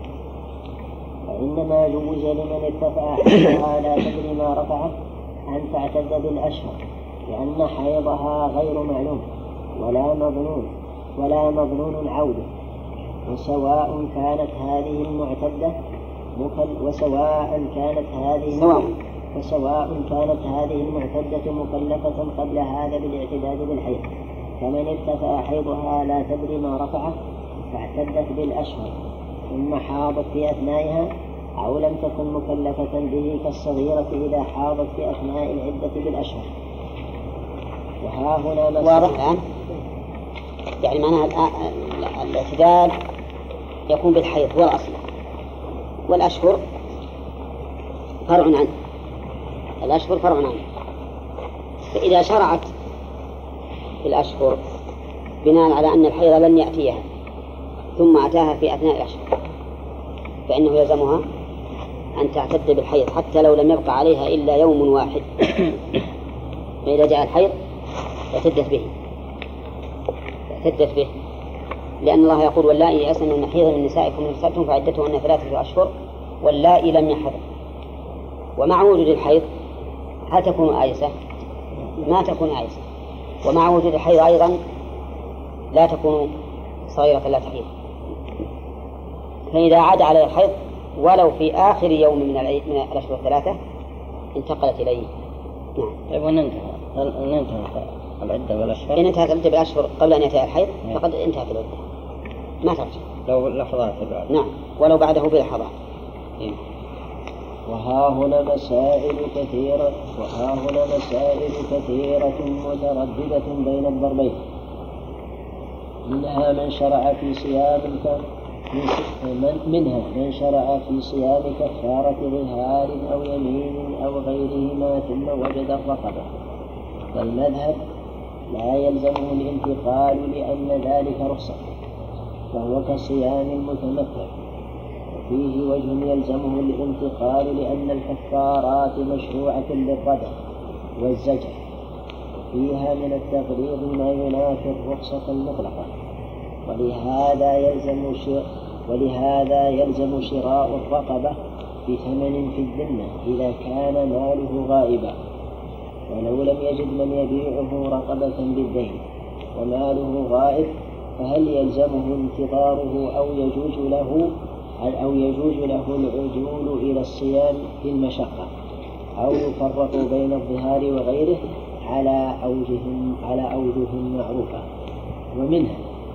وإنما جوز لمن ارتفع حيضها لا تدري ما رفعه أن تعتد بالأشهر، لأن حيضها غير معلوم ولا مظنون ولا مظنون عودة، وسواء كانت هذه المعتدة مكل وسواء كانت هذه سواء وسواء كانت هذه المعتدة مكلفة قبل هذا بالاعتداد بالحيض، كمن ارتفع حيضها لا تدري ما رفعه فاعتدت بالأشهر ثم حاضت في أثنائها أو لم تكن مكلفة به كالصغيرة إذا حاضت في أثناء العدة بالأشهر. وها هنا واضح الآن؟ يعني معناها الاعتداد يكون بالحيض هو الأصل، والأشهر فرع عنه الأشهر فرع عنه. فإذا شرعت في الأشهر بناء على أن الحيض لن يأتيها ثم أتاها في أثناء الأشهر فإنه يلزمها أن تعتد بالحيض حتى لو لم يبقى عليها إلا يوم واحد، فإذا جاء الحيض اعتدت به اعتدت به لأن الله يقول واللائي يئسن من المحيض من نسائكم إن ارتبتم فعدتهن ثلاثة أشهر واللائي لم يحضن. ومع وجود الحيض هل تكون آيسة؟ ما تكون آيسة. ومع وجود الحيض أيضا لا تكون صغيرة لا تحيض. فإذا عاد على الحيض ولو في آخر يوم من الأشهر الثلاثة انتقلت إليه. نعم. طيب وننتهى ننتهى العدة بالأشهر. إن انتهت العدة بالأشهر قبل أن يأتي الحيض فقد انتهت العدة ما ترجع. لو لحظات بعد. نعم ولو بعده بلحظات. وها هنا مسائل كثيرة وها هنا مسائل كثيرة مترددة بين الضربين. منها من شرع في صيام من منها من شرع في صيام كفارة ظهار أو يمين أو غيرهما ثم وجد الرقبة. فالمذهب لا يلزمه الانتقال لأن ذلك رخصة فهو كصيام المتمتع. وفيه وجه يلزمه الانتقال لأن الكفارات مشروعة للردع والزجر وفيها من التغليظ ما ينافي الرخصة المطلقة. ولهذا يلزم شراء ولهذا يلزم شراء الرقبة بثمن في الذمة إذا كان ماله غائبا، ولو لم يجد من يبيعه رقبة بالدين وماله غائب فهل يلزمه انتظاره أو يجوز له أو يجوز له العجول إلى الصيام في المشقة أو يفرق بين الظهار وغيره على أوجه على أوجه معروفة. ومنها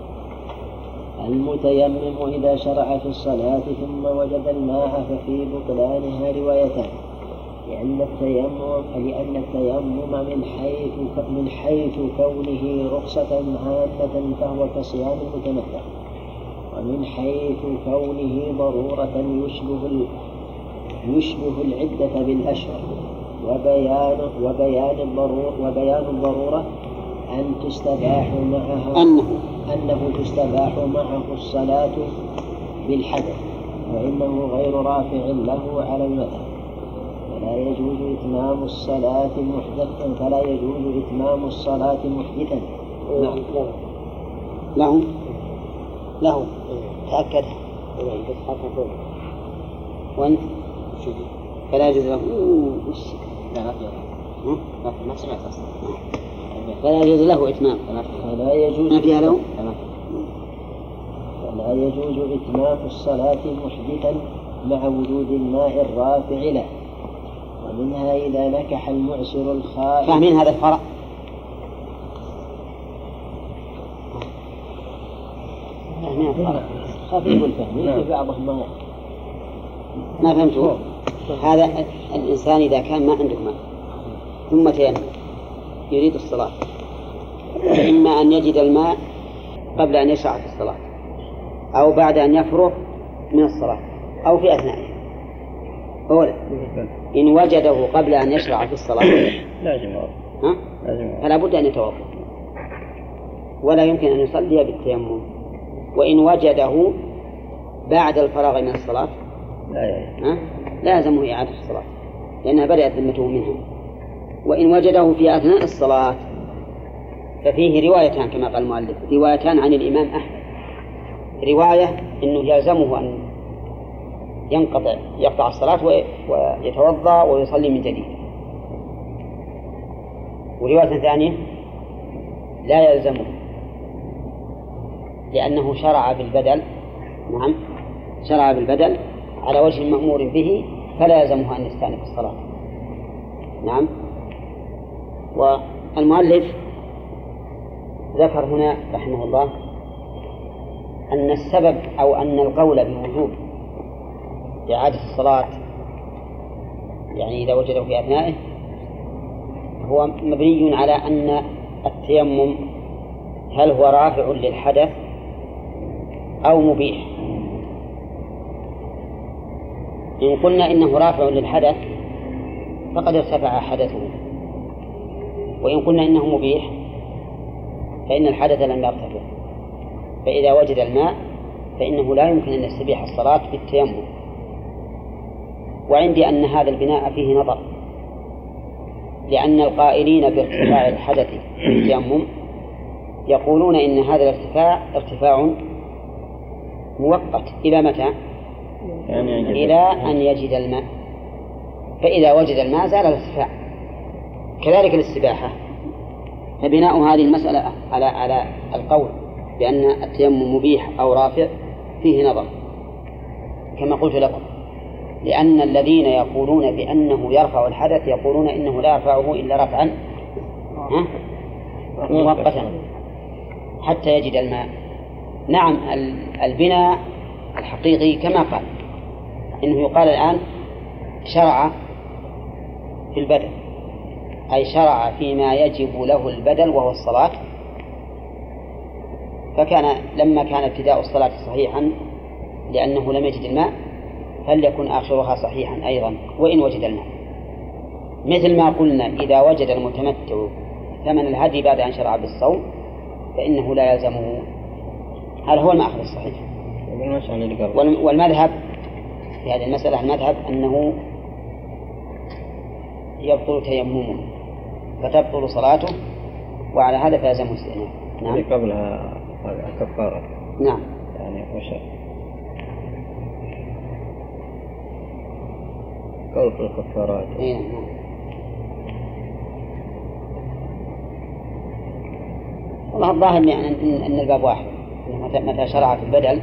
المتيمم إذا شرع في الصلاة ثم وجد الماء ففي بطلانها روايتان، لأن التيمم لأن التيمم من حيث من حيث كونه رخصة عامة فهو كصيام المتمتع، ومن حيث كونه ضرورة يشبه يشبه العدة بالأشهر. وبيان وبيان الضرورة وبيان الضرورة أن تستباح معها أنه أنه تستباح معه الصلاة بالحدث وإنه غير رافع له على المذهب. فلا يجوز إتمام الصلاة محدثا فلا يجوز إتمام الصلاة محدثا. نعم. له له تأكد وأنت فلا يجوز له لا ما ما سمعت أصلا. فلا يجوز له إتمام فلا يجوز ما فيها له فلا يجوز إتمام الصلاة محدثا مع وجود الماء الرافع له. ومنها إذا نكح المعسر الخائف. فاهمين هذا الفرق؟ فاهمين الفرق؟ خفيف الفهم في بعضهم ما ما فهمتوا؟ هذا الإنسان إذا كان ما عنده ماء ثم تيمم يريد الصلاة إما أن يجد الماء قبل أن يشرع في الصلاة أو بعد أن يفرغ من الصلاة أو في أثنائها. أولا إن وجده قبل أن يشرع في الصلاة لازم ها؟ فلا بد أن يتوضأ ولا يمكن أن يصلي بالتيمم. وإن وجده بعد الفراغ من الصلاة ها؟ لازمه إعادة الصلاة لأنها بدأت ذمته منها. وإن وجده في أثناء الصلاة ففيه روايتان كما قال المؤلف، روايتان عن الإمام أحمد. رواية إنه يلزمه أن ينقطع يقطع الصلاة ويتوضأ ويصلي من جديد. ورواية ثانية لا يلزمه لأنه شرع بالبدل. نعم شرع بالبدل على وجه مأمور به فلا يلزمه أن يستأنف الصلاة. نعم. والمؤلف ذكر هنا رحمه الله أن السبب أو أن القول بوجوب إعادة الصلاة يعني إذا وجده في أثنائه هو مبني على أن التيمم هل هو رافع للحدث أو مبيح. إن قلنا إنه رافع للحدث فقد ارتفع حدثه، وإن قلنا إنه مبيح فإن الحدث لم يرتفع. فإذا وجد الماء فإنه لا يمكن أن يستبيح الصلاة بالتيمم. وعندي أن هذا البناء فيه نظر، لأن القائلين بارتفاع الحدث بالتيمم يقولون إن هذا الارتفاع ارتفاع مؤقت إلى متى؟ يعني إلى أن يجد الماء، فإذا وجد الماء زال الارتفاع. كذلك السباحة، فبناء هذه المسألة على على القول بأن التيمم مبيح أو رافع فيه نظر كما قلت لكم، لأن الذين يقولون بأنه يرفع الحدث يقولون إنه لا يرفعه إلا رفعا مؤقتا حتى يجد الماء. نعم البناء الحقيقي كما قال إنه يقال الآن شرع في البدل، أي شرع فيما يجب له البدل وهو الصلاة، فكان لما كان ابتداء الصلاة صحيحا لأنه لم يجد الماء فليكن آخرها صحيحا أيضا وإن وجد الماء، مثل ما قلنا إذا وجد المتمتع ثمن الهدي بعد أن شرع بالصوم فإنه لا يلزمه. هذا هو المأخذ الصحيح. والمذهب في هذه المسألة المذهب أنه يبطل تيممه فتبطل صلاته، وعلى هذا فيلزمه الاستئناف. نعم. قبلها الكفارة. نعم. يعني وش قول في الكفارات؟ إيه. والله الظاهر يعني أن الباب واحد، متى شرع في البدل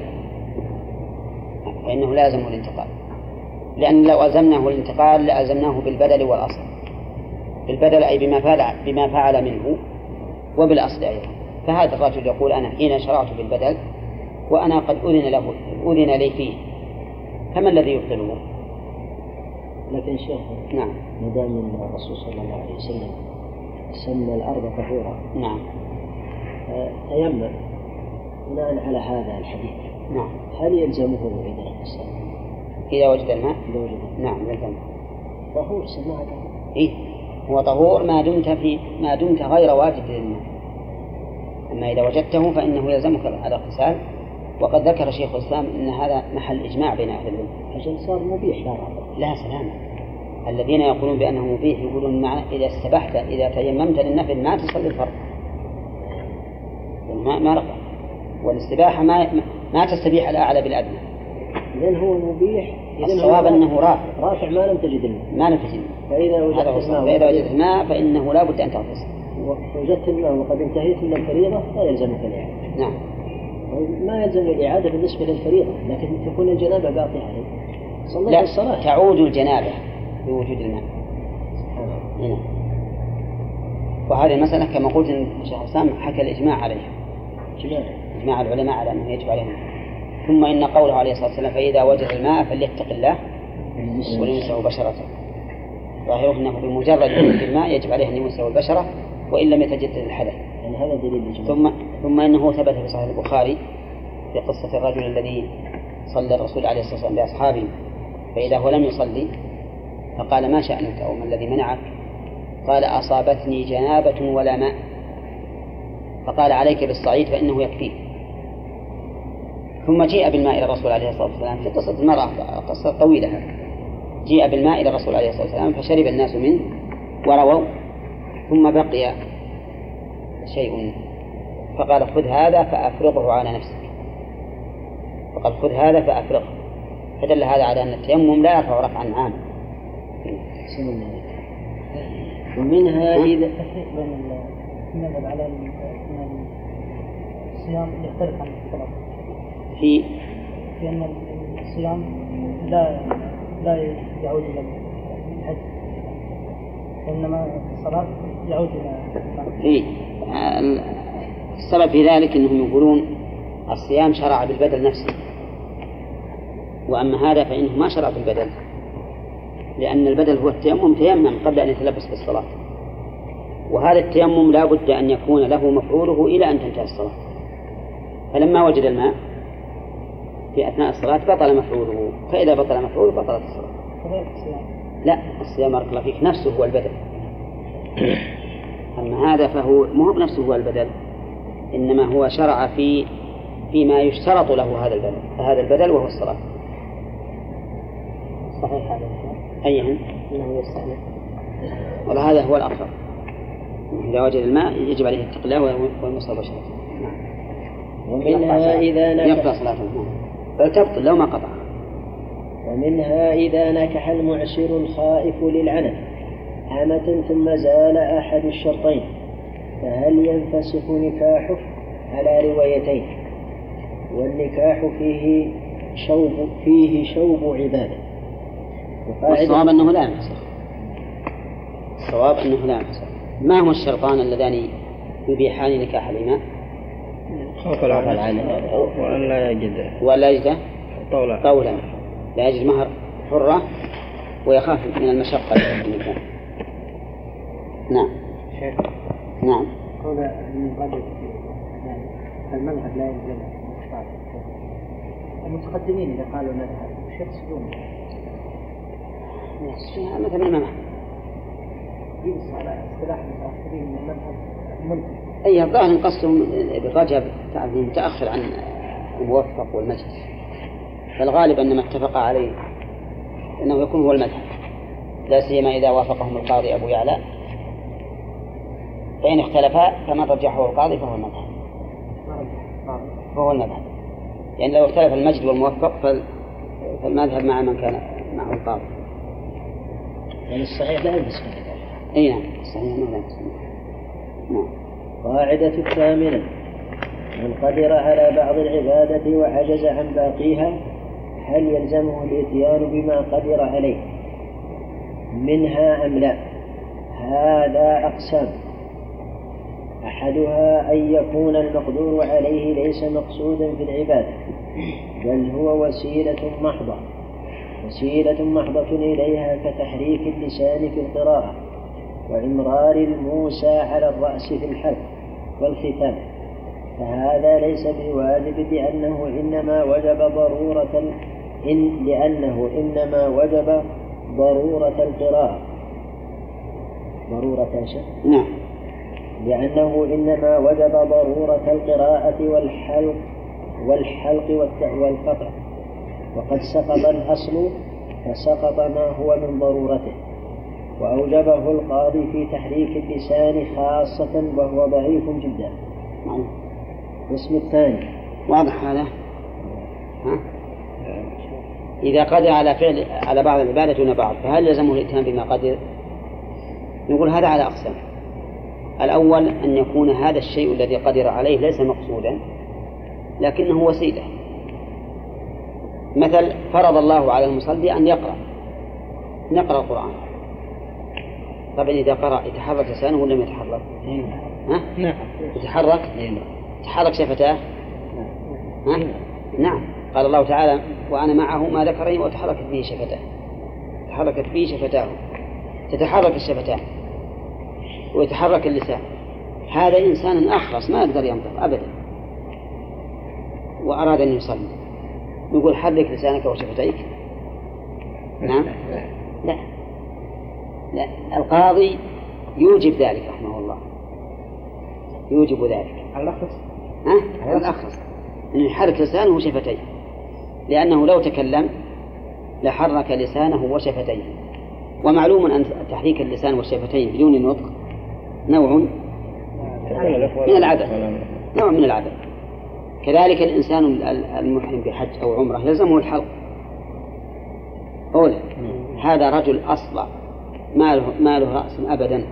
فإنه لازم الانتقال، لأن لو ألزمناه الانتقال لألزمناه بالبدل والأصل، بالبدل أي بما فعل بما فعل منه وبالأصل أيضا. فهذا الرجل يقول أنا حين شرعت بالبدل وأنا قد أذن له أذن لي فيه، فما الذي يبطله؟ لكن شيخ نعم ما دام الرسول صلى الله عليه وسلم سمى الأرض طهورا نعم تيمم بناء على هذا الحديث، نعم هل يلزمه إذا الصلاة إذا وجد الماء؟ إذا وجد نعم يلزمه. طهور سماه إيه هو طهور ما دمت في ما دمت غير واجد للماء، أما إذا وجدته فإنه يلزمك على اغتسال. وقد ذكر شيخ الإسلام أن هذا محل إجماع بين أهل العلم. عشان صار مبيح لا لا سلام. الذين يقولون بأنه مبيح يقولون معنى إذا استبحت إذا تيممت للنفل ما تصلي الفرض، ما ما رفع، والاستباحة ما ما تستبيح الأعلى بالأدنى. لأن هو مبيح. الصواب أنه رافع رافع ما لم تجد الماء. ما لم تجد. فإذا وجدت الماء فإذا وجدت الماء فإنه لا بد أن تغتسل. وجدت الماء وقد انتهيت من الفريضة لا يلزمك الإعادة. نعم. ما يلزم الإعادة بالنسبة للفريضة، لكن تكون الجنابة باقية عليه. لا الصلاة تعود الجنابة بوجود الماء. هنا. وهذه المسألة كما قلت إن الشيخ حسام حكى الإجماع عليها. إجماع العلماء على أنه يجب عليهم. ثم إن قوله عليه الصلاة والسلام فإذا وجد الماء فليتق الله وليمسه بشرته. ظاهره أنه بمجرد وجود الماء يجب عليه أن يمسه البشرة وإن لم يتجدد الحدث. يعني هذا دليل الإجماع. ثم ثم إنه ثبت في صحيح البخاري في قصة الرجل الذي صلى الرسول عليه الصلاة والسلام بأصحابه فإذا هو لم يصلي فقال ما شأنك أو ما الذي منعك؟ قال أصابتني جنابة ولا ماء، فقال عليك بالصعيد فإنه يكفيك. ثم جيء بالماء إلى الرسول عليه الصلاة والسلام في قصة المرأة، قصة طويلة. جيء بالماء إلى الرسول عليه الصلاة والسلام فشرب الناس منه ورووا، ثم بقي شيء فقال خذ هذا فأفرغه على نفسك، فقال خذ هذا فأفرغه، فدل هذا على أن التيمم لا يرفع رفعا عاما. ومنها إذا نذهب على الصيام يختلف عن الصلاة في لأن الصيام لا لا يعود إلى الحج، إنما الصلاة يعود إلى إيه. السبب في ذلك أنهم يقولون الصيام شرع بالبدل نفسه، وأما هذا فإنه ما شرع بالبدل، لأن البدل هو التيمم، تيمم قبل أن يتلبس بالصلاة، وهذا التيمم لا بد أن يكون له مفعوله إلى أن تنتهي الصلاة، فلما وجد الماء في أثناء الصلاة بطل مفعوله، فإذا بطل مفعوله بطلت الصلاة. لا الصيام بارك الله فيك نفسه هو البدل، أما هذا فهو مو بنفسه هو البدل، إنما هو شرع في فيما يشترط له هذا البدل هذا البدل وهو الصلاة. صحيح هذا أيها إنه يستحيل. والله هذا هو الأفضل، إذا وجد الماء يجب عليه اتقاء الله ويمسه بشرته. ومنها إذا يقطع صلاته. بل تبطل لو ما قطع. ومنها إذا نكح المعسر الخائف للعنة أمة ثم زال أحد الشرطين فهل ينفسخ نكاحه؟ على روايتين، والنكاح فيه شوب فيه شوب عبادة. والصواب أنه لا ينفسخ. الصواب أنه لا ينفسخ. ما هما الشرطان اللذان يبيحان نكاح الإماء؟ خوف العقل عنه وأن لا يجد ولا يجد طولا طولا لا يجد مهر حرة ويخاف من المشقة في النكاح. نعم. شيخ. نعم. قول المقدس المذهب لا يلزم المتقدمين إذا قالوا مذهب وش يقصدون؟ مثل الإمام يبص على اصطلاح المتأخرين من المذهب المنتج. أي الظاهر قصدهم بالرجب تعرفين متأخر عن الموفق والمجلس، فالغالب أن ما اتفق عليه أنه يكون هو المذهب، لا سيما إذا وافقهم القاضي أبو يعلى، فإن اختلفا فما رجحه القاضي فهو المذهب فهو المذهب يعني لو اختلف المجد والموفق فالمذهب مع من كان معه القاضي. يعني الصحيح لا يلبس. أي نعم الصحيح ما لا يلبس. نعم. قاعدة الثامنة: من قدر على بعض العبادة وعجز عن باقيها هل يلزمه الإتيان بما قدر عليه منها أم لا؟ هذا أقسام: أحدها أن يكون المقدور عليه ليس مقصودا في العبادة بل هو وسيلة محضة وسيلة محضة إليها كتحريك اللسان في القراءة وإمرار الموسى على الرأس في الحلق والختان، فهذا ليس بواجب لأنه إنما وجب ضرورة إن لأنه إنما وجب ضرورة القراءة ضرورة شيء نعم لأنه إنما وجب ضرورة القراءة والحلق والحلق والقطع، وقد سقط الأصل فسقط ما هو من ضرورته، وأوجبه القاضي في تحريك اللسان خاصة وهو ضعيف جدا. نعم. الاسم الثاني واضح هذا؟ ها؟ إذا قدر على فعل على بعض العبادة دون بعض فهل يلزمه الإتيان بما قدر؟ نقول هذا على أقسام. الأول أن يكون هذا الشيء الذي قدر عليه ليس مقصودا لكنه وسيلة، مثل فرض الله على المصلي أن يقرأ نقرأ القرآن، طبعا إذا قرأ يتحرك لسانه ولا ما يتحرك؟ ها؟ نعم. يتحرك؟ تحرك شفتاه؟ ها؟ نعم. قال الله تعالى: وأنا معه ما ذكرني وتحركت به شفتاه تحركت به شفتاه تتحرك الشفتان ويتحرك اللسان. هذا إنسان أخرس ما يقدر ينطق أبدا وأراد أن يصلي، يقول حرك لسانك وشفتيك؟ نعم. لا لا القاضي يوجب ذلك رحمه الله، يوجب ذلك على الأخص ها؟ على الأخص أنه يحرك لسانه وشفتيه، لأنه لو تكلم لحرك لسانه وشفتيه، ومعلوم أن تحريك اللسان والشفتين بدون نطق نوع من العبث نوع من العبث. كذلك الإنسان المحرم بحج أو عمرة يلزمه الحلق أولا، هذا رجل أصلع ما له, ما له رأس أبدا،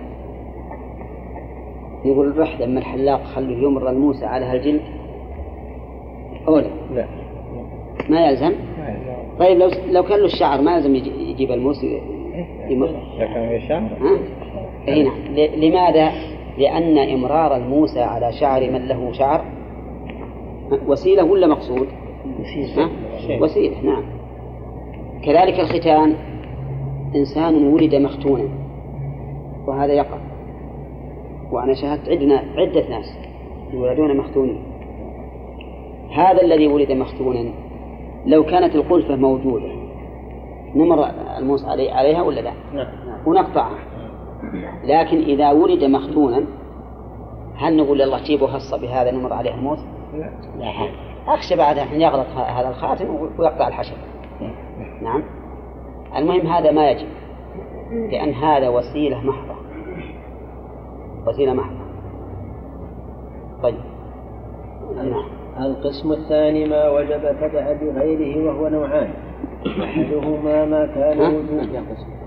يقول الرح لما الحلاق خلوا يمر الموسى على هالجلد أولا لا ما يلزم. طيب لو لو كان له الشعر ما يلزم يجيب الموسى يمر؟ لكن الشعر هنا لماذا؟ لأن إمرار الموسى على شعر من له شعر وسيلة ولا مقصود؟ وسيلة. وسيلة نعم. كذلك الختان، إنسان ولد مختونا وهذا يقع، وأنا شاهدت عندنا عدة ناس يولدون مختونين. هذا الذي ولد مختونا لو كانت القلفة موجودة نمر الموس علي عليها ولا لا؟ ونقطعها. لكن إذا ولد مختونا هل نقول الله جيبوا هصة بهذا نمر عليه الموس؟ لا. أخشى بعد أن يغلط هذا الخاتم ويقطع الحشر. نعم. المهم هذا ما يجب، لأن هذا وسيلة محضة وسيلة محضة. طيب. نعم. القسم الثاني ما وجب تبع بغيره وهو نوعان، أحدهما ما كان وجوب.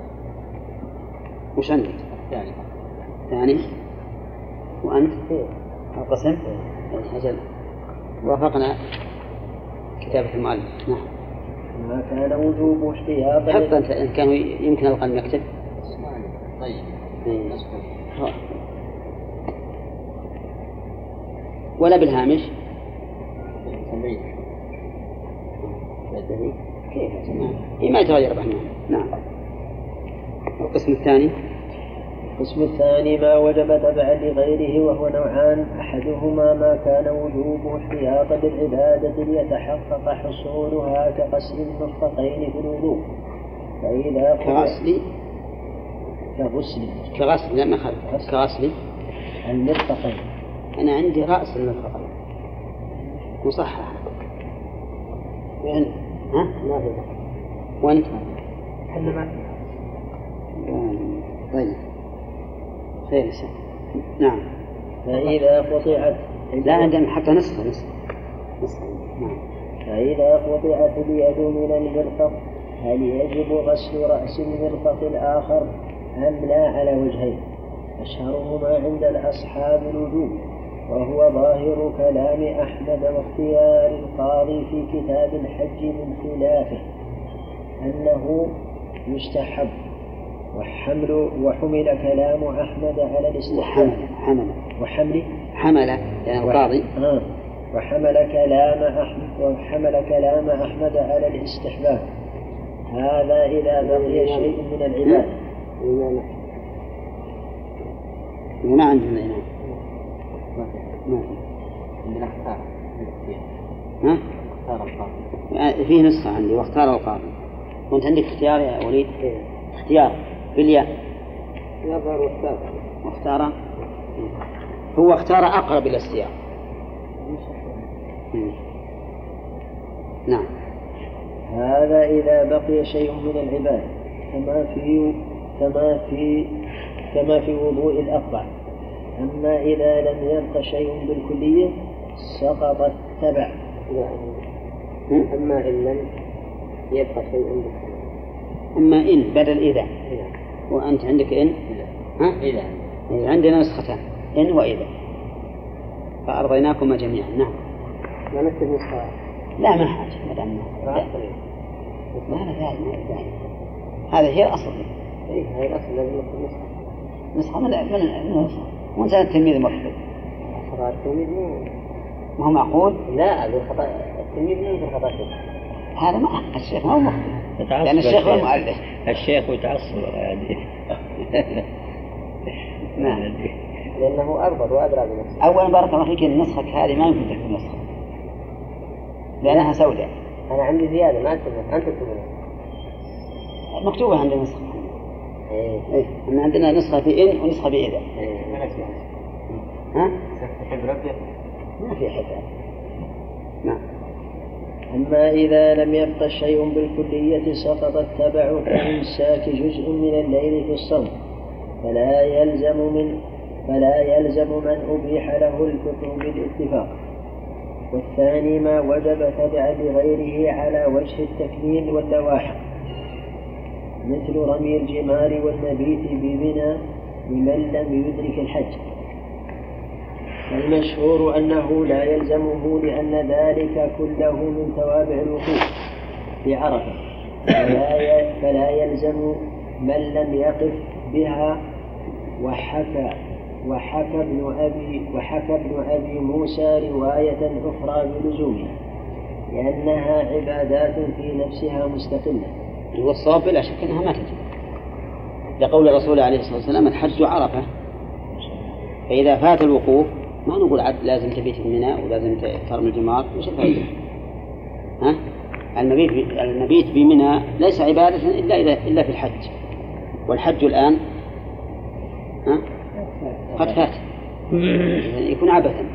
وش عندك؟ يعني ثاني وأنت القسم أجل وافقنا كتابة المؤلف. نعم. ما كان وجوب احتياطا. حط أنت إن كان يمكن القلم يكتب. طيب ولا بالهامش كيف هي ما يتغير بها. نعم. القسم الثاني القسم الثاني ما وجب تبعا لغيره وهو نوعان، أحدهما ما كان وجوب احتياطا للعبادة ليتحقق حصولها كغسل المرفقين في الوضوء، فإذا كغسل كغسل كغسل لما خلف كغسل المرفقين. أنا عندي رأس المرفقين مصحح يعني ها ما في. وأنت حنا ما طيب خير شيء. نعم. فإذا قطعت لا عندنا حتى نسخة نسخة نسخة. نعم. فإذا قطعت اليد من المرفق هل يجب غسل رأس المرفق الآخر أم لا على وجهين؟ أشهرهما عند الأصحاب الوجوب، وهو ظاهر كلام أحمد واختيار القاضي في كتاب الحج من خلافه أنه يستحب، وحمل وحمل كلام أحمد على الاستحباب. حمل وحمل حمل يعني القاضي آه. وحمل كلام أحمد وحمل كلام أحمد على الاستحباب، هذا إذا بقي شيء من العبادة. ما عندنا إمام. ما عندنا اختار ها؟ اختار القاضي. فيه نسخة عندي واختار القاضي. وأنت عندك اختيار يا وليد؟ اختيار بالياء. يظهر واختار. واختار هو اختار أقرب إلى السياق. نعم. هذا إذا بقي شيء من العبادة كما في كما في كما في وضوء الأقطع. أما إذا لم يبق شيء بالكلية سقط التبع. أما إن لم يبقى شيء بالكلية. أما إن بدل إذا. وأنت عندك إن؟ ها؟ إذا. عندنا نسختان إن وإذا فأرضيناكم جميعا. نعم. ما نكتب نسخة. لا ما حاجة ما دام لا لا لا هذا هي الأصل. إيه هذا الأصل لازم نكتب نسخة. نسخة من من نسخة وأنت التلميذ مرحبا. خطأ التلميذ مو ما هو معقول. لا الخطأ التلميذ مو الخطأ هذا ما الشيخ ما هو مخطئ يعني الشيخ هو المؤلف. الشيخ وتعصب هذه. نعم. لأنه أضبط وأدرى بنفسه. أولا بارك الله فيك نسخك هذه ما يمكن تكتب نسخة لأنها سوداء. أنا عندي زيادة ما أكتب أنت تكتب مكتوبة عندنا نسخة. إيه إيه إن عندنا نسخة بإن ونسخة بإذا. إيه ما نسخة. ها؟ حبر أبيض. ما في حبر. نعم. أما إذا لم يبق شيء بالكلية سقط التبع كإمساك جزء من الليل في الصوم، فلا يلزم من فلا يلزم من أبيح له الفطر بالاتفاق. والثاني ما وجب تبعا لغيره على وجه التكميل واللواحق، مثل رمي الجمار والمبيت بمنى لمن لم يدرك الحج. المشهور أنه لا يلزمه لأن ذلك كله من توابع الوقوف في عرفة، فلا فلا يلزم من لم يقف بها. وحكى وحكى ابن أبي وحكى ابن أبي موسى رواية أخرى بلزومها لأنها عبادات في نفسها مستقلة. والصواب بلا شك أنها ما تجب لقول الرسول عليه الصلاة والسلام الحج عرفة، فإذا فات الوقوف ما نقول عد لازم تبيت بمنى ولازم ترمي الجمار. وش الفائدة؟ ها؟ المبيت المبيت بمنى ليس عبادة إلا إذا إلا في الحج، والحج الآن ها؟ قد فات يكون عبثا.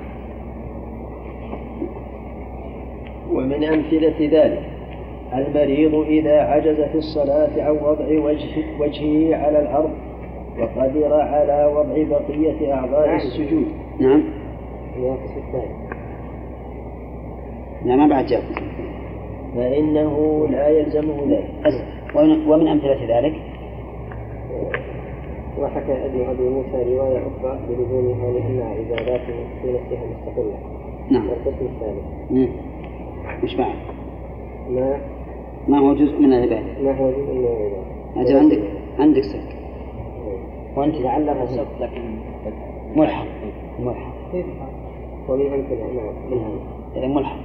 ومن أمثلة ذلك المريض إذا عجز في الصلاة عن وضع وجه وجهه على الأرض وقدر على وضع بقية أعضاء السجود. نعم. لا ما بعد جاء. فإنه لا يلزمه ذلك. ومن أمثلة ذلك وحكى أبي أبي موسى رواية أخرى بلزومها لأنها عبادات في نفسها مستقلة. نعم. والقسم الثالث. مم. مش بعد. ما ما هو جزء من العبادة. ما هو جزء من العبادة. أجل عندك عندك سك. وأنت لعلها سك لكن ملحق. ملحق. ومن أمثلة نعم منها. إذا ملحق.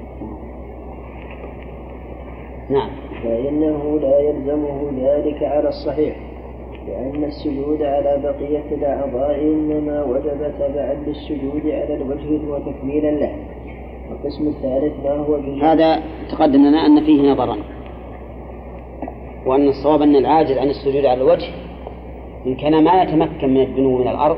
نعم. فإنه لا يلزمه ذلك على الصحيح، لأن السجود على بقية الأعضاء إنما وجب تبعا للسجود على الوجه وتكميلا له. القسم الثالث ما هو جزء. هذا تقدم لنا أن فيه نظرا، وأن الصواب أن العاجز عن السجود على الوجه إن كان ما يتمكن من الدنو من الأرض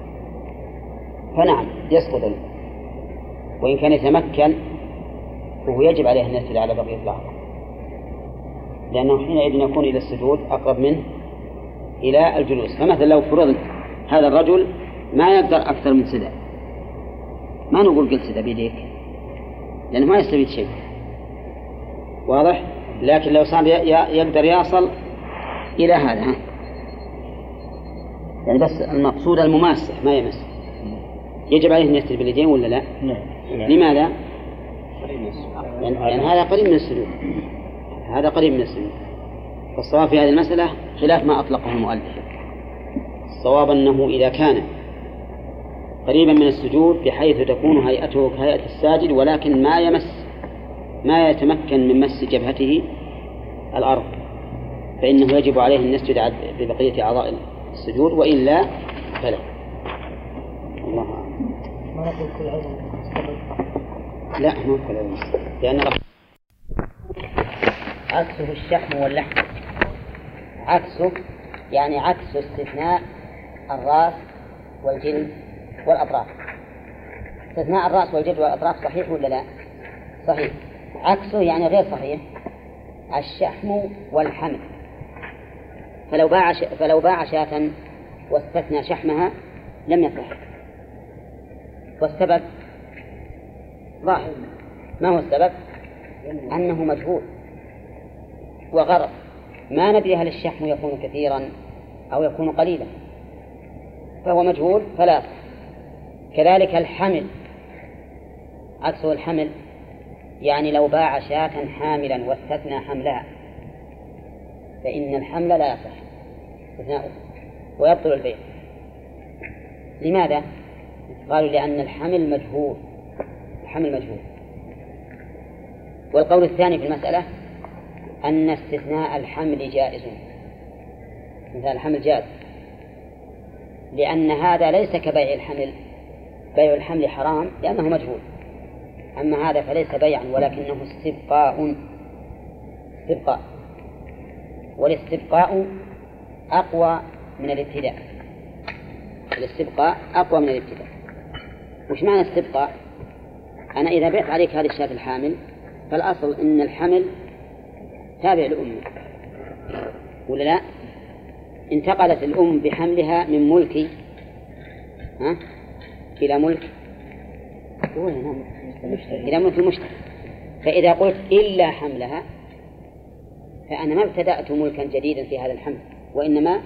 فنعم يسقط، وإن كان يتمكن فهو يجب عليه أن يسجد على بقية الأعضاء، لأنه حينئذ يكون إلى السجود أقرب منه إلى الجلوس. فمثلا لو فرض هذا الرجل ما يقدر أكثر من سدى، ما نقول قل سدى بيديك لأنه ما يستفيد شيء، واضح؟ لكن لو صار يقدر يصل إلى هذا ها؟ يعني بس المقصود المماسح ما يمس، يجب عليه أن يستر باليدين ولا لا؟ نعم. لماذا؟ لأن يعني هذا قريب من السجود، هذا قريب من السجود. فالصواب في هذه المسألة خلاف ما أطلقه المؤلف. الصواب أنه إذا كان قريبا من السجود بحيث تكون هيئته كهيئة الساجد ولكن ما يمس ما يتمكن من مس جبهته الأرض فإنه يجب عليه أن يسجد ببقية أعضاء السجود، وإلا فلا. الله أعلم. ما نقول كل عظم لا ما كل عظم، لأن عكسه الشحم واللحم. عكسه يعني عكس استثناء الرأس والجلد والأطراف. استثناء الرأس والجلد والأطراف صحيح ولا لا؟ صحيح. عكسه يعني غير صحيح الشحم والحمل. فلو باع ش... فلو باع شاة واستثنى شحمها لم يصح. والسبب ظاهر. ما هو السبب؟ أنه مجهول وغرض، ما ندري هل الشحم يكون كثيرا أو يكون قليلا، فهو مجهول فلا يصح. كذلك الحمل عكسه الحمل، يعني لو باع شاة حاملا واستثنى حملها فإن الحمل لا يصح استثناؤه ويبطل البيع. لماذا؟ قالوا لأن الحمل مجهول، الحمل مجهول. والقول الثاني في المسألة أن استثناء الحمل جائز، مثل الحمل جائز، لأن هذا ليس كبيع الحمل. بيع الحمل حرام لأنه مجهول، أما هذا فليس بيعا ولكنه استبقاء. استبقاء، والاستبقاء أقوى من الابتداء. الاستبقاء أقوى من الابتداء. وش معنى استبقاء؟ أنا إذا بعت عليك هذه الشاة الحامل فالأصل إن الحمل تابع لأمه ولا لا؟ انتقلت الأم بحملها من ملكي ها؟ إلى ملك إلى ملك المشتري. فإذا قلت إلا حملها فأنا ما ابتدأت ملكا جديدا في هذا الحمل، وإنما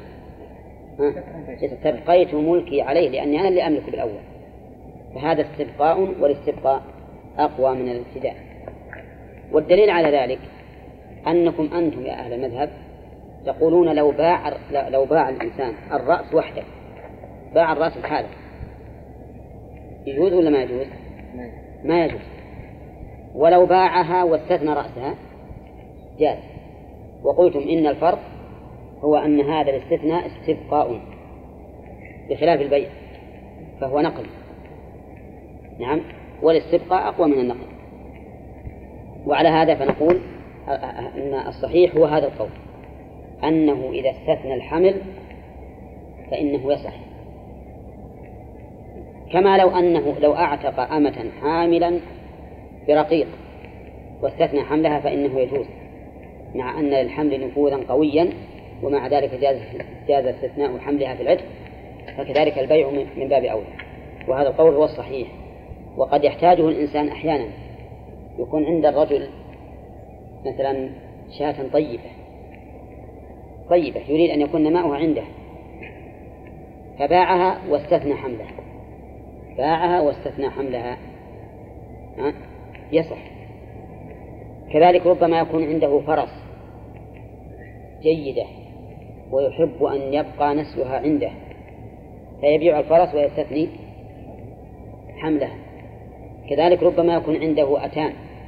استبقيت ملكي عليه لأني أنا اللي أملك بالأول. فهذا استبقاء، والاستبقاء أقوى من الابتداء. والدليل على ذلك أنكم أنتم يا أهل المذهب تقولون لو باع لو باع الإنسان الرأس وحده، باع الرأس بحاله، يجوز ولا ما يجوز؟ ما يجوز. ولو باعها واستثنى رأسها جاز. وقلتم إن الفرق هو أن هذا الاستثناء استبقاء بخلاف البيع فهو نقل. نعم، والاستبقاء أقوى من النقل. وعلى هذا فنقول أن الصحيح هو هذا القول، أنه إذا استثنى الحمل فإنه يصح، كما لو أنه لو أعتق أمة حاملا برقيق واستثنى حملها فإنه يجوز، مع أن للحمل نفوذا قويا ومع ذلك جاز, جاز استثناء حملها في العتق، فكذلك البيع من باب أولى. وهذا القول هو الصحيح، وقد يحتاجه الإنسان أحيانا يكون عند الرجل مثلا شاة طيبة طيبة يريد أن يكون ماؤها عنده فباعها واستثنى حملها باعها واستثنى حملها ها؟ يصح. كذلك ربما يكون عنده فرس جيدة ويحب أن يبقى نسلها عنده فيبيع الفرس ويستثني حملها. كذلك ربما يكون عنده أتان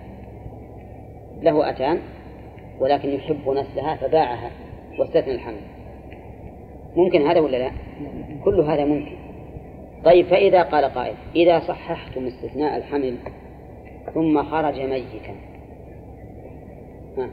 له أتان ولكن يحب نسلها فباعها واستثنى الحمل. ممكن هذا ولا لا؟ كل هذا ممكن. طيب فإذا قال قائل إذا صححتم استثناء الحمل ثم خرج ميتا ها.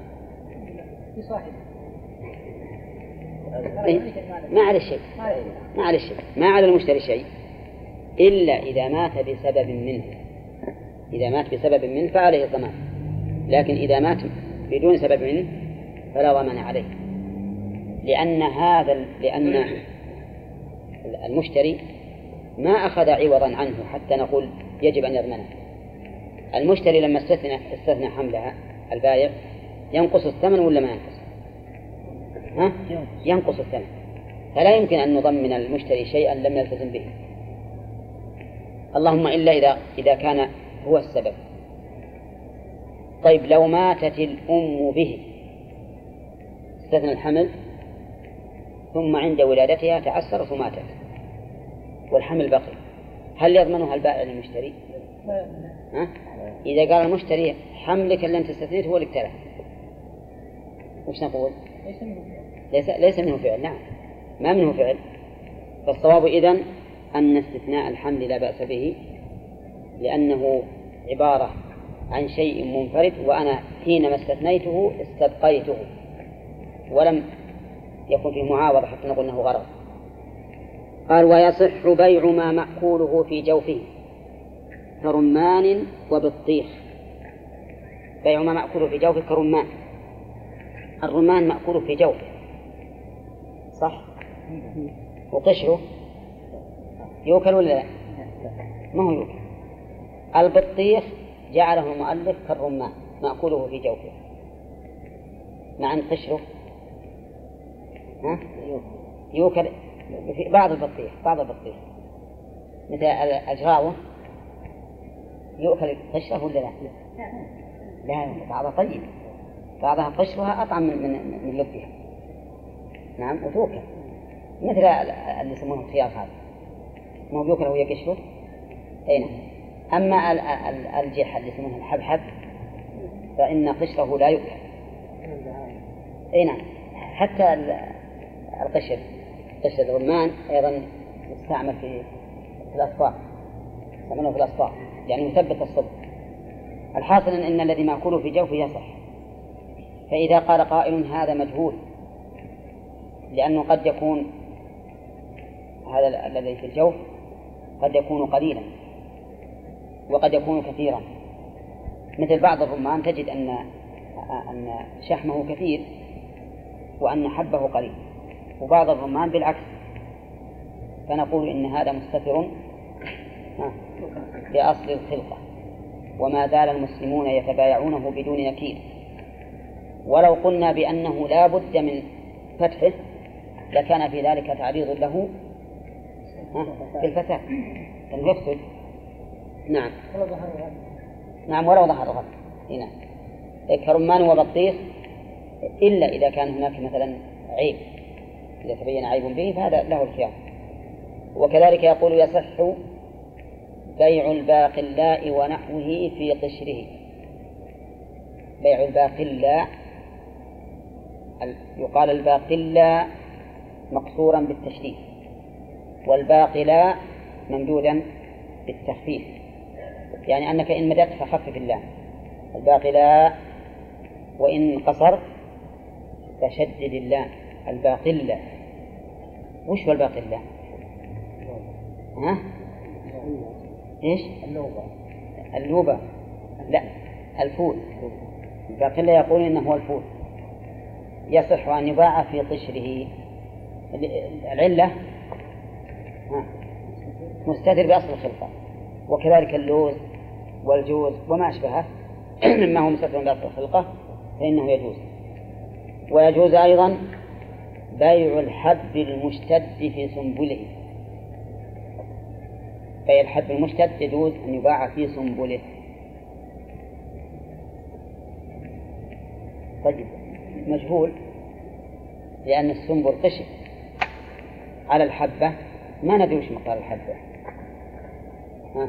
ما على الشيء ما على الشيء ما على المشتري شيء إلا إذا مات بسبب منه. إذا مات بسبب منه فعليه الضمان، لكن إذا مات بدون سبب منه فلا ضمان عليه، لأن هذا لأن المشتري ما أخذ عوضا عنه حتى نقول يجب أن يضمنه. المشتري لما استثنى استثنى حملها البائع ينقص الثمن ولا ما ينقص؟ ها؟ ينقص الثمن، فلا يمكن أن نضمن المشتري شيئا لم يلتزم به، اللهم إلا إذا إذا كان هو السبب. طيب لو ماتت الأم به استثنى الحمل ثم عند ولادتها تعسرت وماتت والحمل بقي، هل يضمنها البائع للمشتري؟ ها؟ إذا قال المشتري حملك اللي أنت استثنيته هو اللي ابتلى، وش نقول؟ ليس ليس منه فعل. نعم ما منه فعل. فالصواب إذن أن استثناء الحمل لا بأس به، لأنه عبارة عن شيء منفرد، وأنا حينما استثنيته استبقيته ولم يكن فيه معاوضة حتى نقول أنه غرض. قال ويصح بيع ما مأكوله في جوفه كرمان وبطيخ. بيع ما مأكوله في جوفه كرمان، الرمان مأكوله في جوفه صح، وقشره يوكل ولا لا؟ ما هو يوكل. البطيخ جعله المؤلف كالرمان مأكوله في جوفه، مع أن قشره ها؟ يوكل في بعض البطيخ بعض البطيخ مثل الأجراوة يؤكل قشره ولا لا؟ لا، بعضها طيب، بعضها قشرها أطعم من من, من لبها. نعم وتوكل، مثل اللي يسمونه الخيار هذا ما بيوكل وهي قشره. أي نعم. أما الجح اللي يسمونه الحبحب فإن قشره لا يؤكل. أي نعم. حتى القشر قشر الرمان أيضا يستعمل في الأصفار، يستعمله في الأصفار يعني مثبت الصلب. الحاصل إن الذي مأكوله في جوفه يصح. فإذا قال قائل هذا مجهول، لأنه قد يكون هذا الذي في الجوف قد يكون قليلا وقد يكون كثيرا، مثل بعض الرمان تجد أن أن شحمه كثير وأن حبه قليل، وبعض الرمان بالعكس، فنقول إن هذا مستتر بأصل الخلقة، وما زال المسلمون يتبايعونه بدون نكير. ولو قلنا بأنه لا بد من فتحه لكان في ذلك تعريض له في الفساد أن يفسد. نعم نعم ولو ظهر غد. نعم كرمان وبطيخ، إلا إذا كان هناك مثلا عيب، إذا تبين عيب به فهذا له الخيار. وكذلك يقول يصح بيع الباقلاء ونحوه في قشره. بيع الباقلاء يقال الباقلاء مقصورا بالتشديد، والباقلاء ممدودا بالتخفيف، يعني أنك إن مدت فخفف اللام. الباقلاء وإن قصر فشدد اللام. الباقلة وش هو الباقلة؟ ها؟ إيش؟ اللوبة. اللوبة لا، الفول. الباقلة يقول إنه هو الفول. يصح أن يباع في قشره. العلة مستتر بأصل الخلقة. وكذلك اللوز والجوز وما أشبهه مما هو مستثنى داخل الخلقة فإنه يجوز. ويجوز أيضا بيع الحب المشتد في سنبله. بيع الحب المشتد يجوز أن يباع في سنبله. طيب مجهول، لأن السنبل قشر على الحبة، ما ندري وش مقدار الحبة. ها؟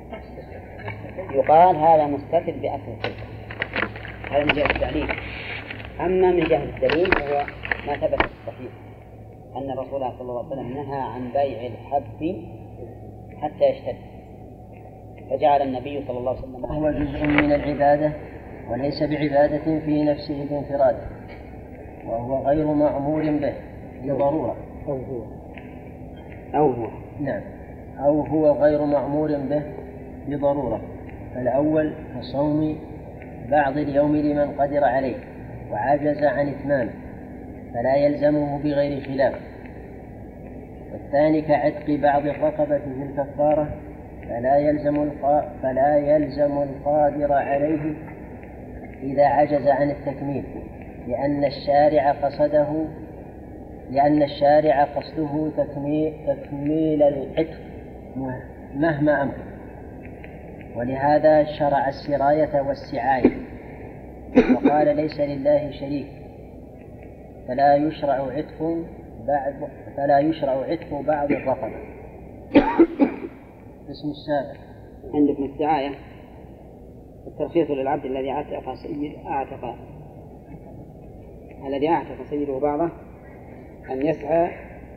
يقال هذا مستتر بأصل الخلقة. هذا من جهة التعليم. أما من جهة الدليل هو ما ثبت في الصحيح أن الرسول صلى الله عليه وسلم نهى عن بيع الحب حتى يشتد، فجعل النبي صلى الله عليه وسلم هو جزء من العبادة وليس بعبادة في نفسه بانفراده، وهو غير مأمور به لضرورة. أو هو أو هو نعم أو هو غير مأمور به لضرورة. فالأول كصوم بعض اليوم لمن قدر عليه وعجز عن إتمامه فلا يلزمه بغير خلاف. والثاني كعتق بعض الرقبة في الكفارة فلا يلزم القا... فلا يلزم القادر عليه إذا عجز عن التكميل، لأن الشارع قصده لأن الشارع قصده تكميل, تكميل العتق مهما أمكن. ولهذا شرع السراية والسعاية وقال ليس لله شريك، فلا يشرع عتق بعد فلا يشرع عتق بعض الرقبة. اسم السابع عندكم السعاية الترخيص للعبد الذي اعتق سيد اعتق الذي اعتق سيده بعضه أن يسعى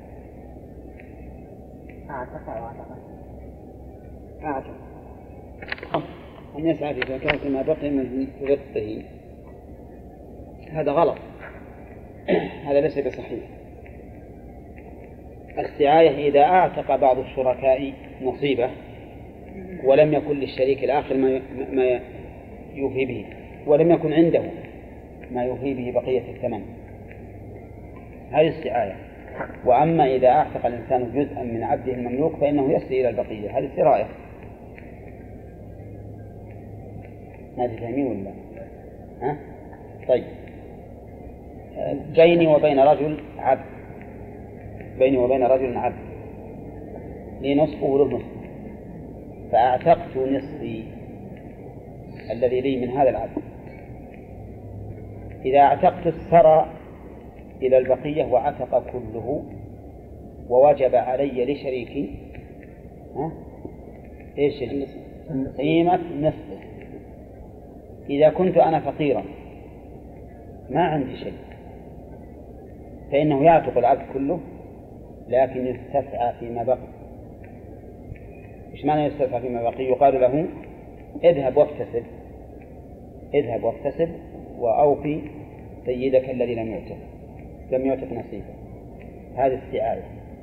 أعتق أعتق أعتق أن يسعى في زكاة ما بقي من رقه. هذا غلط، هذا ليس بصحيح. السعاية إذا أعتق بعض الشركاء نصيبه ولم يكن للشريك الآخر ما ما يوفي به، ولم يكن عنده ما يوفي به بقية الثمن، هذه السعاية. وأما إذا أعتق الإنسان جزءا من عبده المملوك فإنه يسري إلى البقية، هذه السراية. ما تفهمين ولا؟ ها؟ طيب، بيني وبين رجل عبد بيني وبين رجل عبد لي نصف وله نصف، فأعتقت نصفي الذي لي من هذا العبد. إذا اعتقت الثرى إلى البقية وعتق كله ووجب علي لشريكي ها؟ إيش قيمة نصفه. إذا كنت أنا فقيرا ما عندي شيء فإنه يعتق العبد كله لكن يستسعى فيما بقي. إيش معنى يستسعى فيما بقي؟ يقال له اذهب واكتسب اذهب واكتسب وأوفي سيدك الذي لم يعتق لم يعتق نصيبه. هذه السعاية.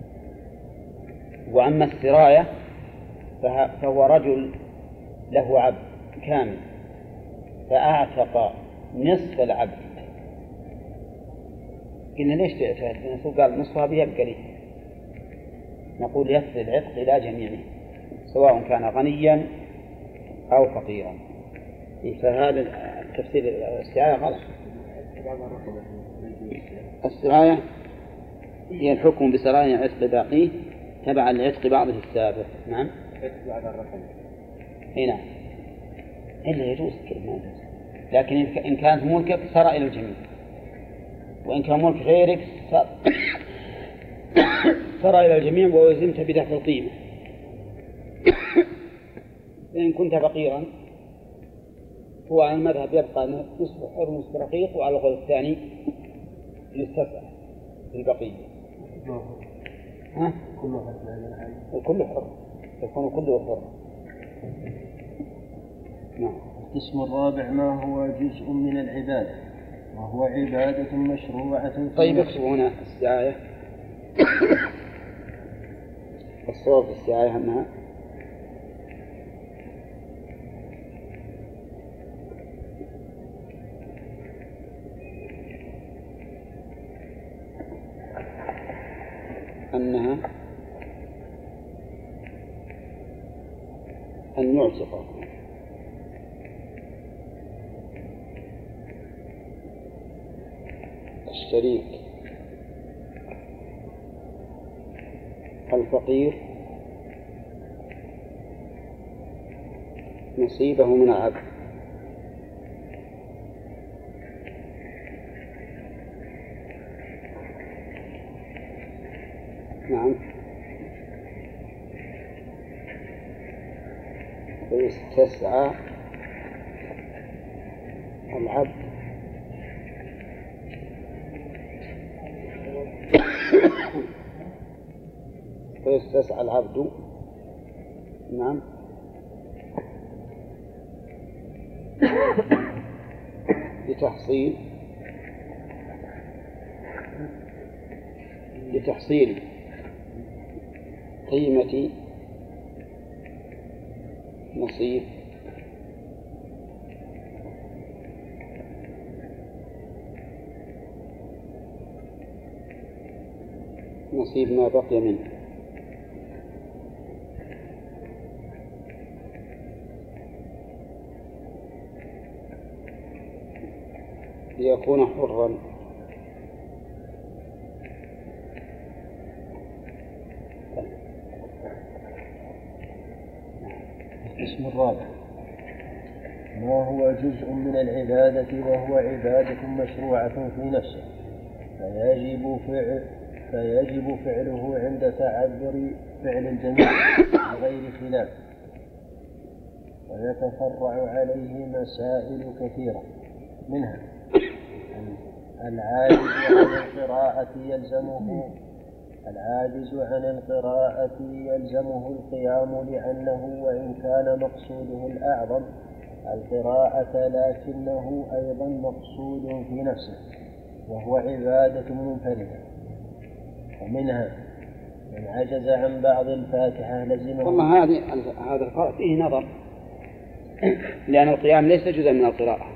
وأما السراية فهو رجل له عبد كامل فأعتق نصف العبد. قلنا ليش تعتق؟ قال نصفها بيبقى لي. نقول يسر العتق إلى جميعه سواء كان غنيا أو فقيرا. فهذا تفسير السعاية غلط. السراية هي الحكم بسرايا عتق باقيه تبعا لعتق بعضه السابق. نعم هنا إلا يجوز كلمة، لكن إن كانت ملكك سرى إلى الجميع، وإن كان ملك غيرك سرى إلى الجميع ووزنت بدفع القيمة. إن كنت فقيرا هو على المذهب يبقى نصف حر نصف رقيق، وعلى القول الثاني يستسعى في البقية. ها؟ كله حر يكون كله حر. نعم. القسم الرابع ما هو جزء من العبادة وهو عبادة مشروعة. طيب اكتبوا هنا السعاية. الصواب في السعاية أنها أنها أن يعتق الشريك الفقير نصيبه من العبد. نعم. فيستسعى العبد فيستسعى العبد نعم لتحصيل لتحصيل قيمة نصيب نصيب ما بقي منه. ليكون حرا. القسم الرابع ما هو جزء من العبادة وهو عبادة مشروعة في نفسه فيجب فعل فيجب فعله عند تعذر فعل الجميع بغير خلاف، ويتفرع عليه مسائل كثيرة، منها العاجز عن القراءة يلزمه العاجز عن القراءة يلزمه القيام لأنه وإن كان مقصوده الأعظم القراءة لكنه أيضا مقصود في نفسه وهو عبادة منفردة. ومنها من عجز عن بعض الفاتحة لزمه. والله هذه هذا الفرق فيه نظر، لأن القيام ليس جزءا من القراءة،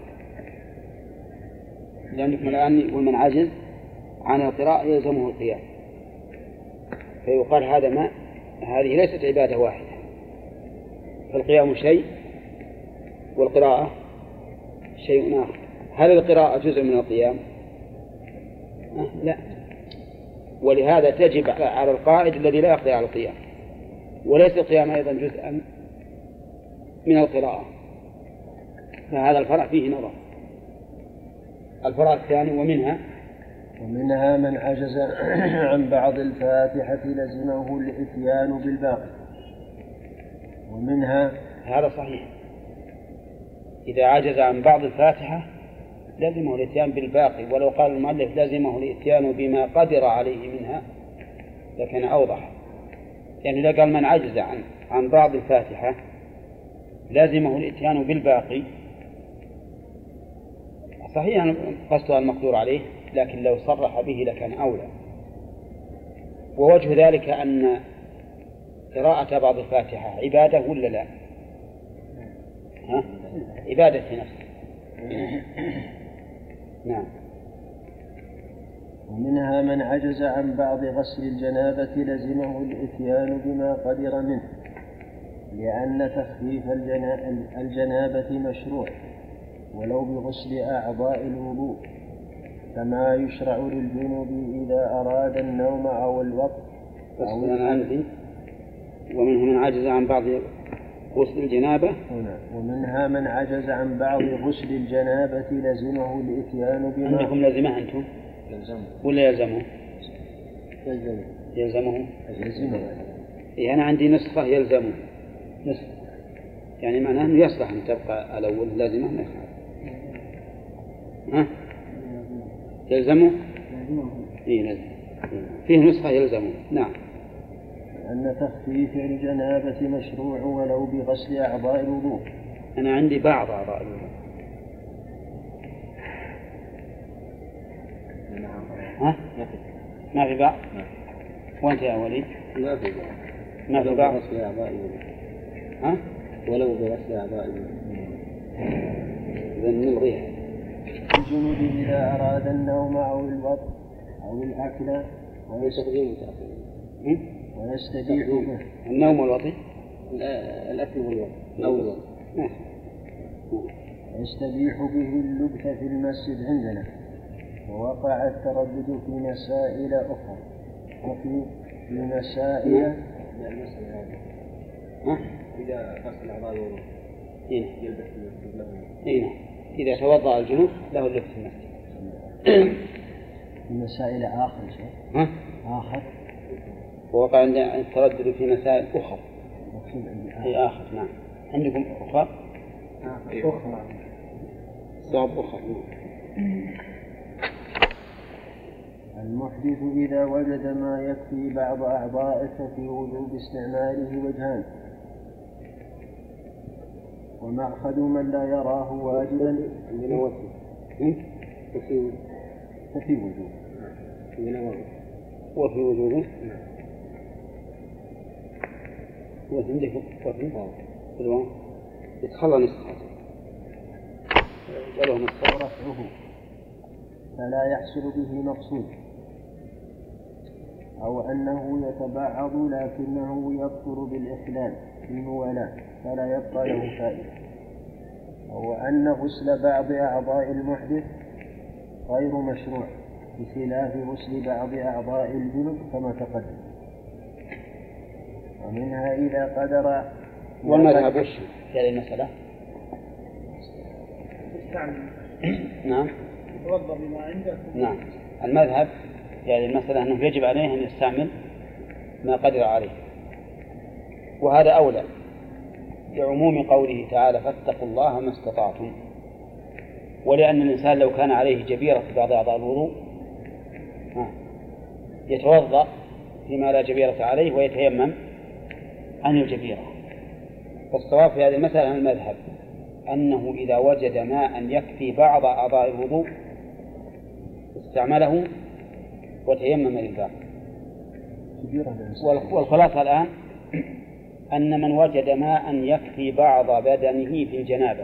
لأنكم الآن يقول من عجز عن القراءة يلزمه القيام، فيقال هذا ما هذه ليست عبادة واحدة، فالقيام شيء والقراءة شيء آخر. هل القراءة جزء من القيام؟ أه لا، ولهذا تجب على القائد الذي لا يقدر على القيام، وليس القيام أيضا جزءا من القراءة، فهذا الفرع فيه نظر. الفرع الثاني ومنها ومنها من عجز عن بعض الفاتحة لزمه الإتيان بالباقي. ومنها هذا صحيح، إذا عجز عن بعض الفاتحة لزمه الإتيان بالباقي، ولو قال المؤلف لزمه الإتيان بما قدر عليه منها لكان أوضح، يعني إذا قال من عجز عن عن بعض الفاتحة لازمه الإتيان بالباقي صحيح قصدها المقدور عليه، لكن لو صرح به لكان أولى. ووجه ذلك أن قراءة بعض الفاتحة عبادة ولا لا؟ ها؟ عبادة في نفسه. نعم. ومنها من عجز عن بعض غسل الجنابة لزمه الإتيان بما قدر منه، لأن تخفيف الجنابة مشروع ولو بغسل أعضاء الوضوء، كما يشرع للجنوب إذا أراد النوم أو الوقت أو العندي. ومنه من عجز عن بعض غسل الجنابة. هنا ومنها من عجز عن بعض غسل الجنابة لزمه الإتيان بما. عندكم لزمه أنتم؟ يلزمه ولا يلزمه؟ يلزمه يلزمه. يلزمه. إيه أنا عندي نسخة يلزمه نسخة، يعني معناه أنه يصلح أن تبقى الأول لازمه ما يخالف. ها؟ يلزمه؟ إيه لازم. فيه نسخة يلزمه. نعم. أن تخفيف الجنابة مشروع ولو بغسل أعضاء الوضوء. أنا عندي بعض أعضاء الوضوء. ها؟ ما في بعض؟ وأنت يا وليد؟ ما في بعض. ما في بعض؟ بغسل أعضاء الوضوء. ها؟ ولو بغسل أعضاء الوضوء. إذا نلغيها. الجنوب إذا أراد النوم أو الوضع أو الأكل ويستقدم ويستبيح به. النوم والوطي؟ الأكل والوضع أو الوضع. يستبيح به اللبث في المسجد عندنا، ووقع التردد في مسائل أخرى وفي في مسائل إذا غسل الأعضاء الوضوء يلبس له هنا إذا توضأ الجنوب له اللبس في المسجد. في مسائل آخر شيء ها؟ آخر ووقع عند التردد في مسائل أخرى. مقصود عندي آخر. أي آخر نعم. عندكم أخرى؟ أخرى صعب أخرى. المحدث إذا وجد ما يكفي بعض أعضائه ففي وجوب استعماله وجهان، ومأخذ من لا يراه واجبا ففي ففي وجوب وفي وجوده وعندكم وفي الوان يتخلى نسخة جلوه نسخة ورفعه فلا يحصل به مقصود، أو أنه يتبعض لكنه يبطل بالإخلال في الموالاة فلا يبقى له فائدة، أو أن غسل بعض أعضاء المحدث غير مشروع بخلاف غسل بعض أعضاء الجنب كما تقدم. ومنها إذا قدر والمذهب وش في هذه المسألة؟ نعم يتوضأ بما عنده. نعم المذهب في هذه المسألة أنه يجب عليه أن يستعمل ما قدر عليه، وهذا أولى لعموم قوله تعالى فاتقوا الله ما استطعتم، ولأن الإنسان لو كان عليه جبيرة في بعض أعضاء الوضوء يتوضأ فيما لا جبيرة عليه ويتيمم عن الجبيرة. فالصواب في هذه المسألة المذهب أنه إذا وجد ماء يكفي بعض أعضاء الوضوء استعمله وتيمم للباقي. والخلاصة الآن أن من وجد ماء يكفي بعض بدنه في الجنابة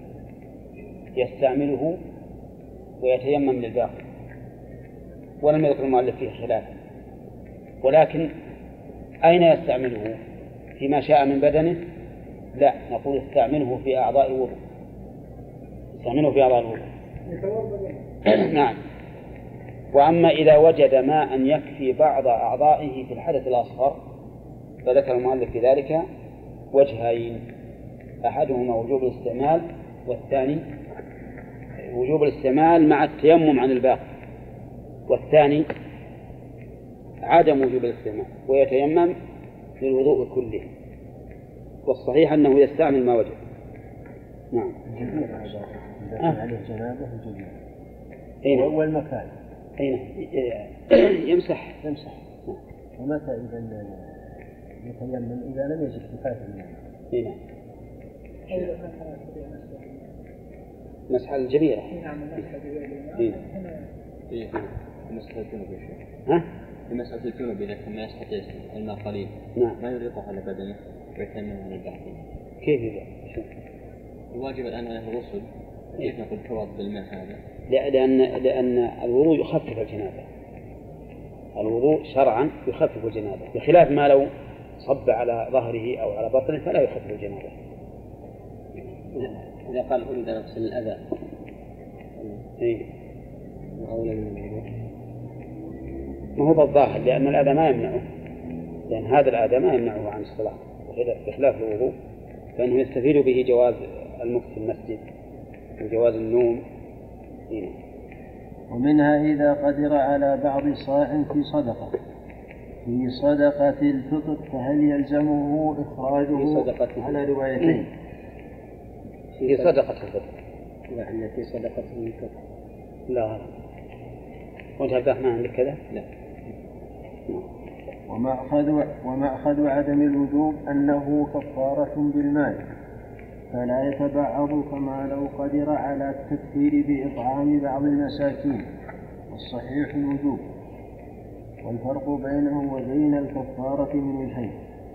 يستعمله ويتيمم للباقي، ولم يذكر المؤلف فيه خلافا. ولكن أين يستعمله؟ فيما شاء من بدنه؟ لا، نقول استعمله في أعضاء الوضوء، استعمله في أعضاء الوضوء. نعم. وأما إذا وجد ماء يكفي بعض أعضائه في الحدث الأصغر فذكر المؤلف في ذلك وجهين، أحدهما وجوب الاستعمال والثاني وجوب الاستعمال مع التيمم عن الباقي، والثاني عدم وجوب الاستعمال ويتيمم للوضوء كله. والصحيح أنه يستعمل ما وجد. نعم. إذا عليه جنابه الجنابه. أين؟ أول مكان. أين؟ يمسح. يمسح. ومتى إذا يتيمم إذا لم يجد كفاية الماء؟ أين؟ مسح الجبيرة. نعم مسح الجبيرة. إيه. مسح الجنوب يا شيخ. ها؟ في مسألة الجنوب إذا كان ما يستطيع الماء قليل نعم. ما يريقه على بدنه ويتيمم على الباقي. كيف إذا؟ الواجب الآن أنه الغسل كيف نقول توضأ بالماء هذا؟ لأن لأن الوضوء يخفف الجنابة. الوضوء شرعا يخفف الجنابة، بخلاف ما لو صب على ظهره أو على بطنه فلا يخفف الجنابة. إذا قال أريد أن أغسل الأذى إيه. أولى من الوضوء. ما هو بالظاهر لأن الأذى ما يمنعه، لأن هذا الأذى ما يمنعه عن الصلاة، بخلاف الوضوء فإنه يستفيد به جواز المكث في المسجد وجواز النوم. إيه. ومنها إذا قدر على بعض صاع في صدقة في صدقة الفطر فهل يلزمه إخراجه على روايتين؟ في صدقة الفطر. لا، في صدقة الفطر. لا. وأنت عبد الرحمن عندك كذا؟ لا. ومأخذ ومأخذ عدم الوجوب أنه كفارة بالمال فلا يتبعض كما لو قدر على التكفير بإطعام بعض المساكين، والصحيح الوجوب. والفرق بينه وبين الكفارة من وجهين: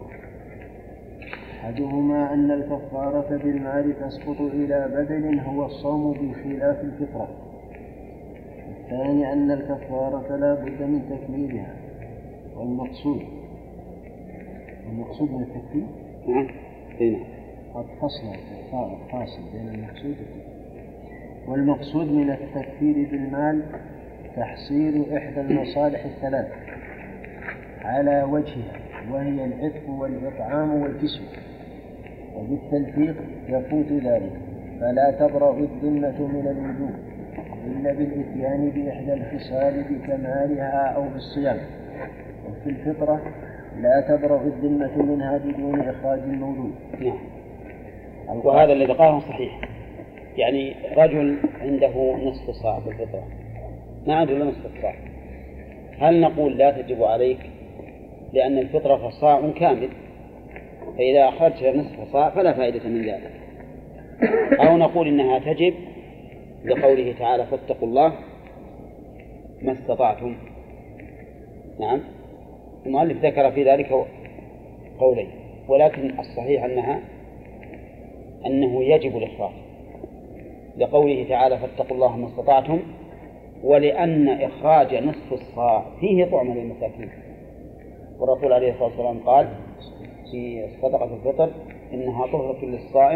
أحدهما أن الكفارة بالمال تسقط إلى بدل هو الصوم بخلاف الفطرة، والثاني أن الكفارة لا بد من تكميلها. والمقصود المقصود من التكفير نعم هنا قد فصل فاصل بين المقصود والمقصود من التكفير بالمال تحصيل إحدى المصالح الثلاث على وجهها، وهي العتق والإطعام والكسوة، وبالتلفيق يفوت ذلك، فلا تبرأ الذمة من الوجوب إلا بالإتيان بإحدى الخصال بكمالها أو بالصيام. وفي الفطرة لا تبرأ الذمة منها بدون إخراج المولود. نعم. وهذا الذي قاله صحيح، يعني رجل عنده نصف صاع بالفطرة، ما عنده إلا نصف صاع، هل نقول لا تجب عليك لأن الفطرة صاع كامل، فإذا أخرجت نصف صاع فلا فائدة من ذلك، أو نقول إنها تجب لقوله تعالى فاتقوا الله ما استطعتم؟ نعم. المؤلف ذكر في ذلك قولين، ولكن الصحيح أنها أنه يجب الإخراج لقوله تعالى فاتقوا الله ما استطعتم، ولأن إخراج نصف الصاع فيه طعمة للمساكين، والرسول عليه الصلاة والسلام قال في صدقة الفطر إنها طهرة للصائم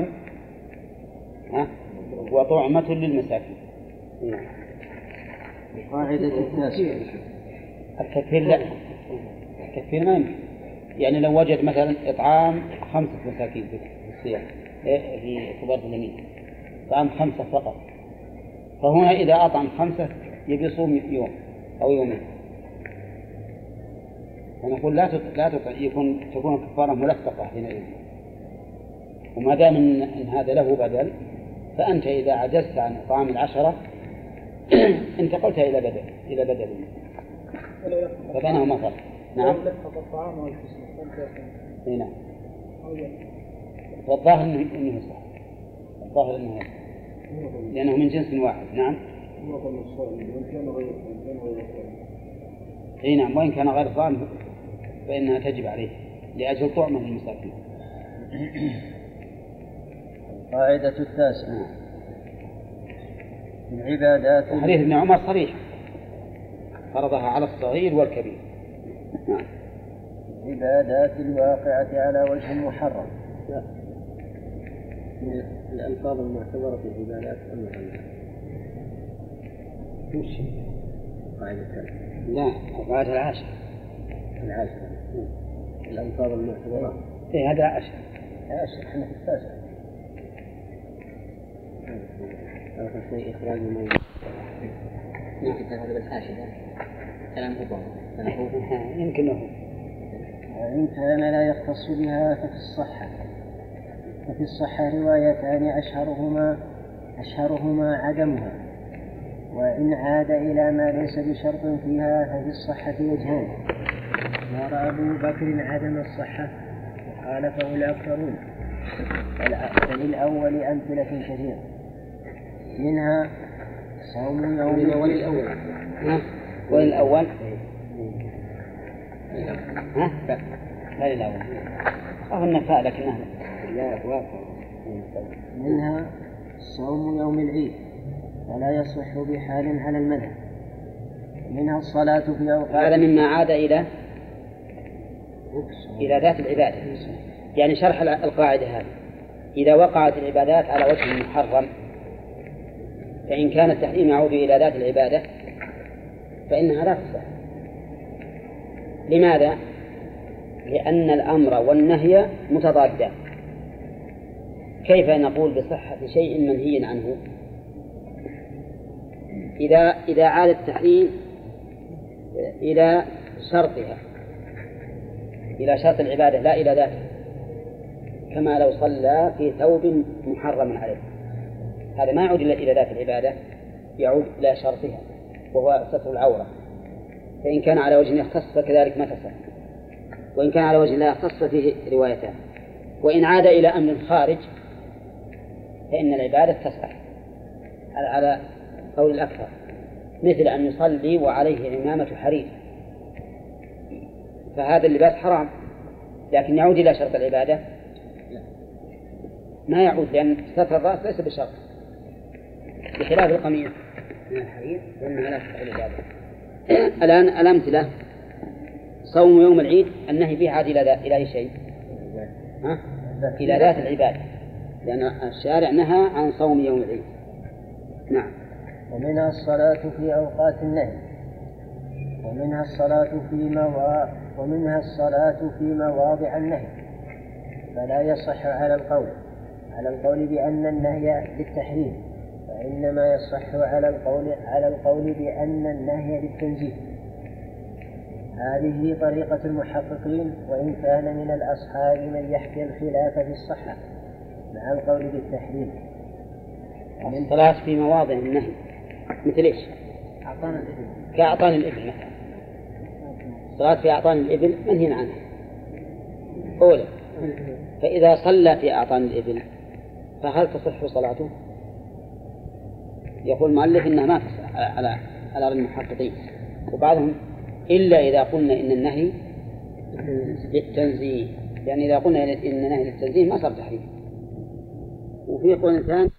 وطعمة للمساكين. القاعدة التاسعة التكفير لا، التكفير ما يمكن، يعني لو وجد مثلا إطعام خمسة مساكين في الصيام في كبار اليمين، إطعام خمسة فقط، فهنا إذا أطعم خمسة يبي يصوم يوم أو يومين، فنقول لا لا يكون تكون الكفارة ملفقة حينئذ. وما دام إن هذا له بدل، فأنت إذا عجزت عن إطعام العشرة انتقلت إلى بدل إلى بدل فبينهما فرق. نعم. نعم. والظاهر إنه إنه صح، الظاهر إنه لأنه من جنس واحد. نعم. اي نعم، وإن كان غير صائم فإنها تجب عليه لأجل طعمة المساكين. القاعدة التاسعة العبادات. حديث ابن عمر صريح فرضها على الصغير والكبير. نعم. العبادات الواقعة على وجه محرم. الألفاظ المعتبرة في العبادات المحرمة. وش؟ قاعدة الثالثة. لا، القاعدة العاشرة. العاشرة. الألفاظ المعتبرة. إيه هذا عاشر. عاشر إحنا في التاسع. آخر شيء إخراج الموت. يمكن هذا بالحاشية. كلام هو. يمكن له. وإن كان لا يختص بها ففي الصحة. ففي الصحة روايتان أشهرهما أشهرهما عدمها، وإن عاد إلى ما ليس بشرط فيها ففي الصحة وجهان. نرى أبو بكر عدم الصحة وخالفه الأكثرون، فللأول أمثلة كثيرة، منها صوم يوم وللأول وللأول ها؟ لا للأول أظن فاء لكنها لا واقع. منها صوم يوم العيد فلا يصح بحال على المذهب. منها الصلاة في أوقات. هذا مما عاد إلى إلى ذات العبادة، يعني شرح القاعدة هذه إذا وقعت العبادات على وجه محرم فإن كان التحريم يعود إلى ذات العبادة فإنها لا تصح. لماذا؟ لأن الأمر والنهي متضادان. كيف نقول بصحة شيء منهي عنه إذا إذا عاد التحريم إلى شرطها، إلى شرط العبادة لا إلى ذاته، كما لو صلى في ثوب محرم عليه، هذا ما يعود إلى ذات العبادة، يعود إلى شرطها وهو ستر العورة. فإن كان على وجه يختص فكذلك ما تصح، وإن كان على وجه لا يختص فيه روايتان. وإن عاد إلى أمر خارج فإن العبادة تصح على قول الأكثر، مثل أن يصلي وعليه عمامة حرير، فهذا اللباس حرام، لكن يعود إلى شرط العبادة ما يعود، لأن ستر الرأس ليس بشرط، بخلاف القميص من الحرير فإنها لا تصح العبادة. الآن الأمثلة: صوم يوم العيد النهي فيه عاد إلى إلى أي شيء؟ ها؟ إلى ذات العبادة، لأن الشارع نهى عن صوم يوم العيد. نعم. ومنها الصلاة في أوقات النهي ومنها الصلاة في موا... ومنها الصلاة في مواضع النهي، فلا يصح على القول على القول بأن النهي للتحريم، فإنما يصح على القول على القول بأن النهي للتنزيه. هذه طريقة المحققين، وإن كان من الأصحاب من يحكي الخلاف في الصحة مع القول بالتحريم. الصلاة في مواضع النهي مثل إيش؟ كأعطان الإبل مثلا. الصلاة في أعطان الإبل منهي عنها أولا، فإذا صلى في أعطان الإبل فهل تصح صلاته؟ يقول المؤلف إنها ما تصح على على المحققين، وبعضهم إلا إذا قلنا إن النهي للتنزيه، يعني إذا قلنا إن النهي للتنزيه ما صار تحريم. وفي قول ثاني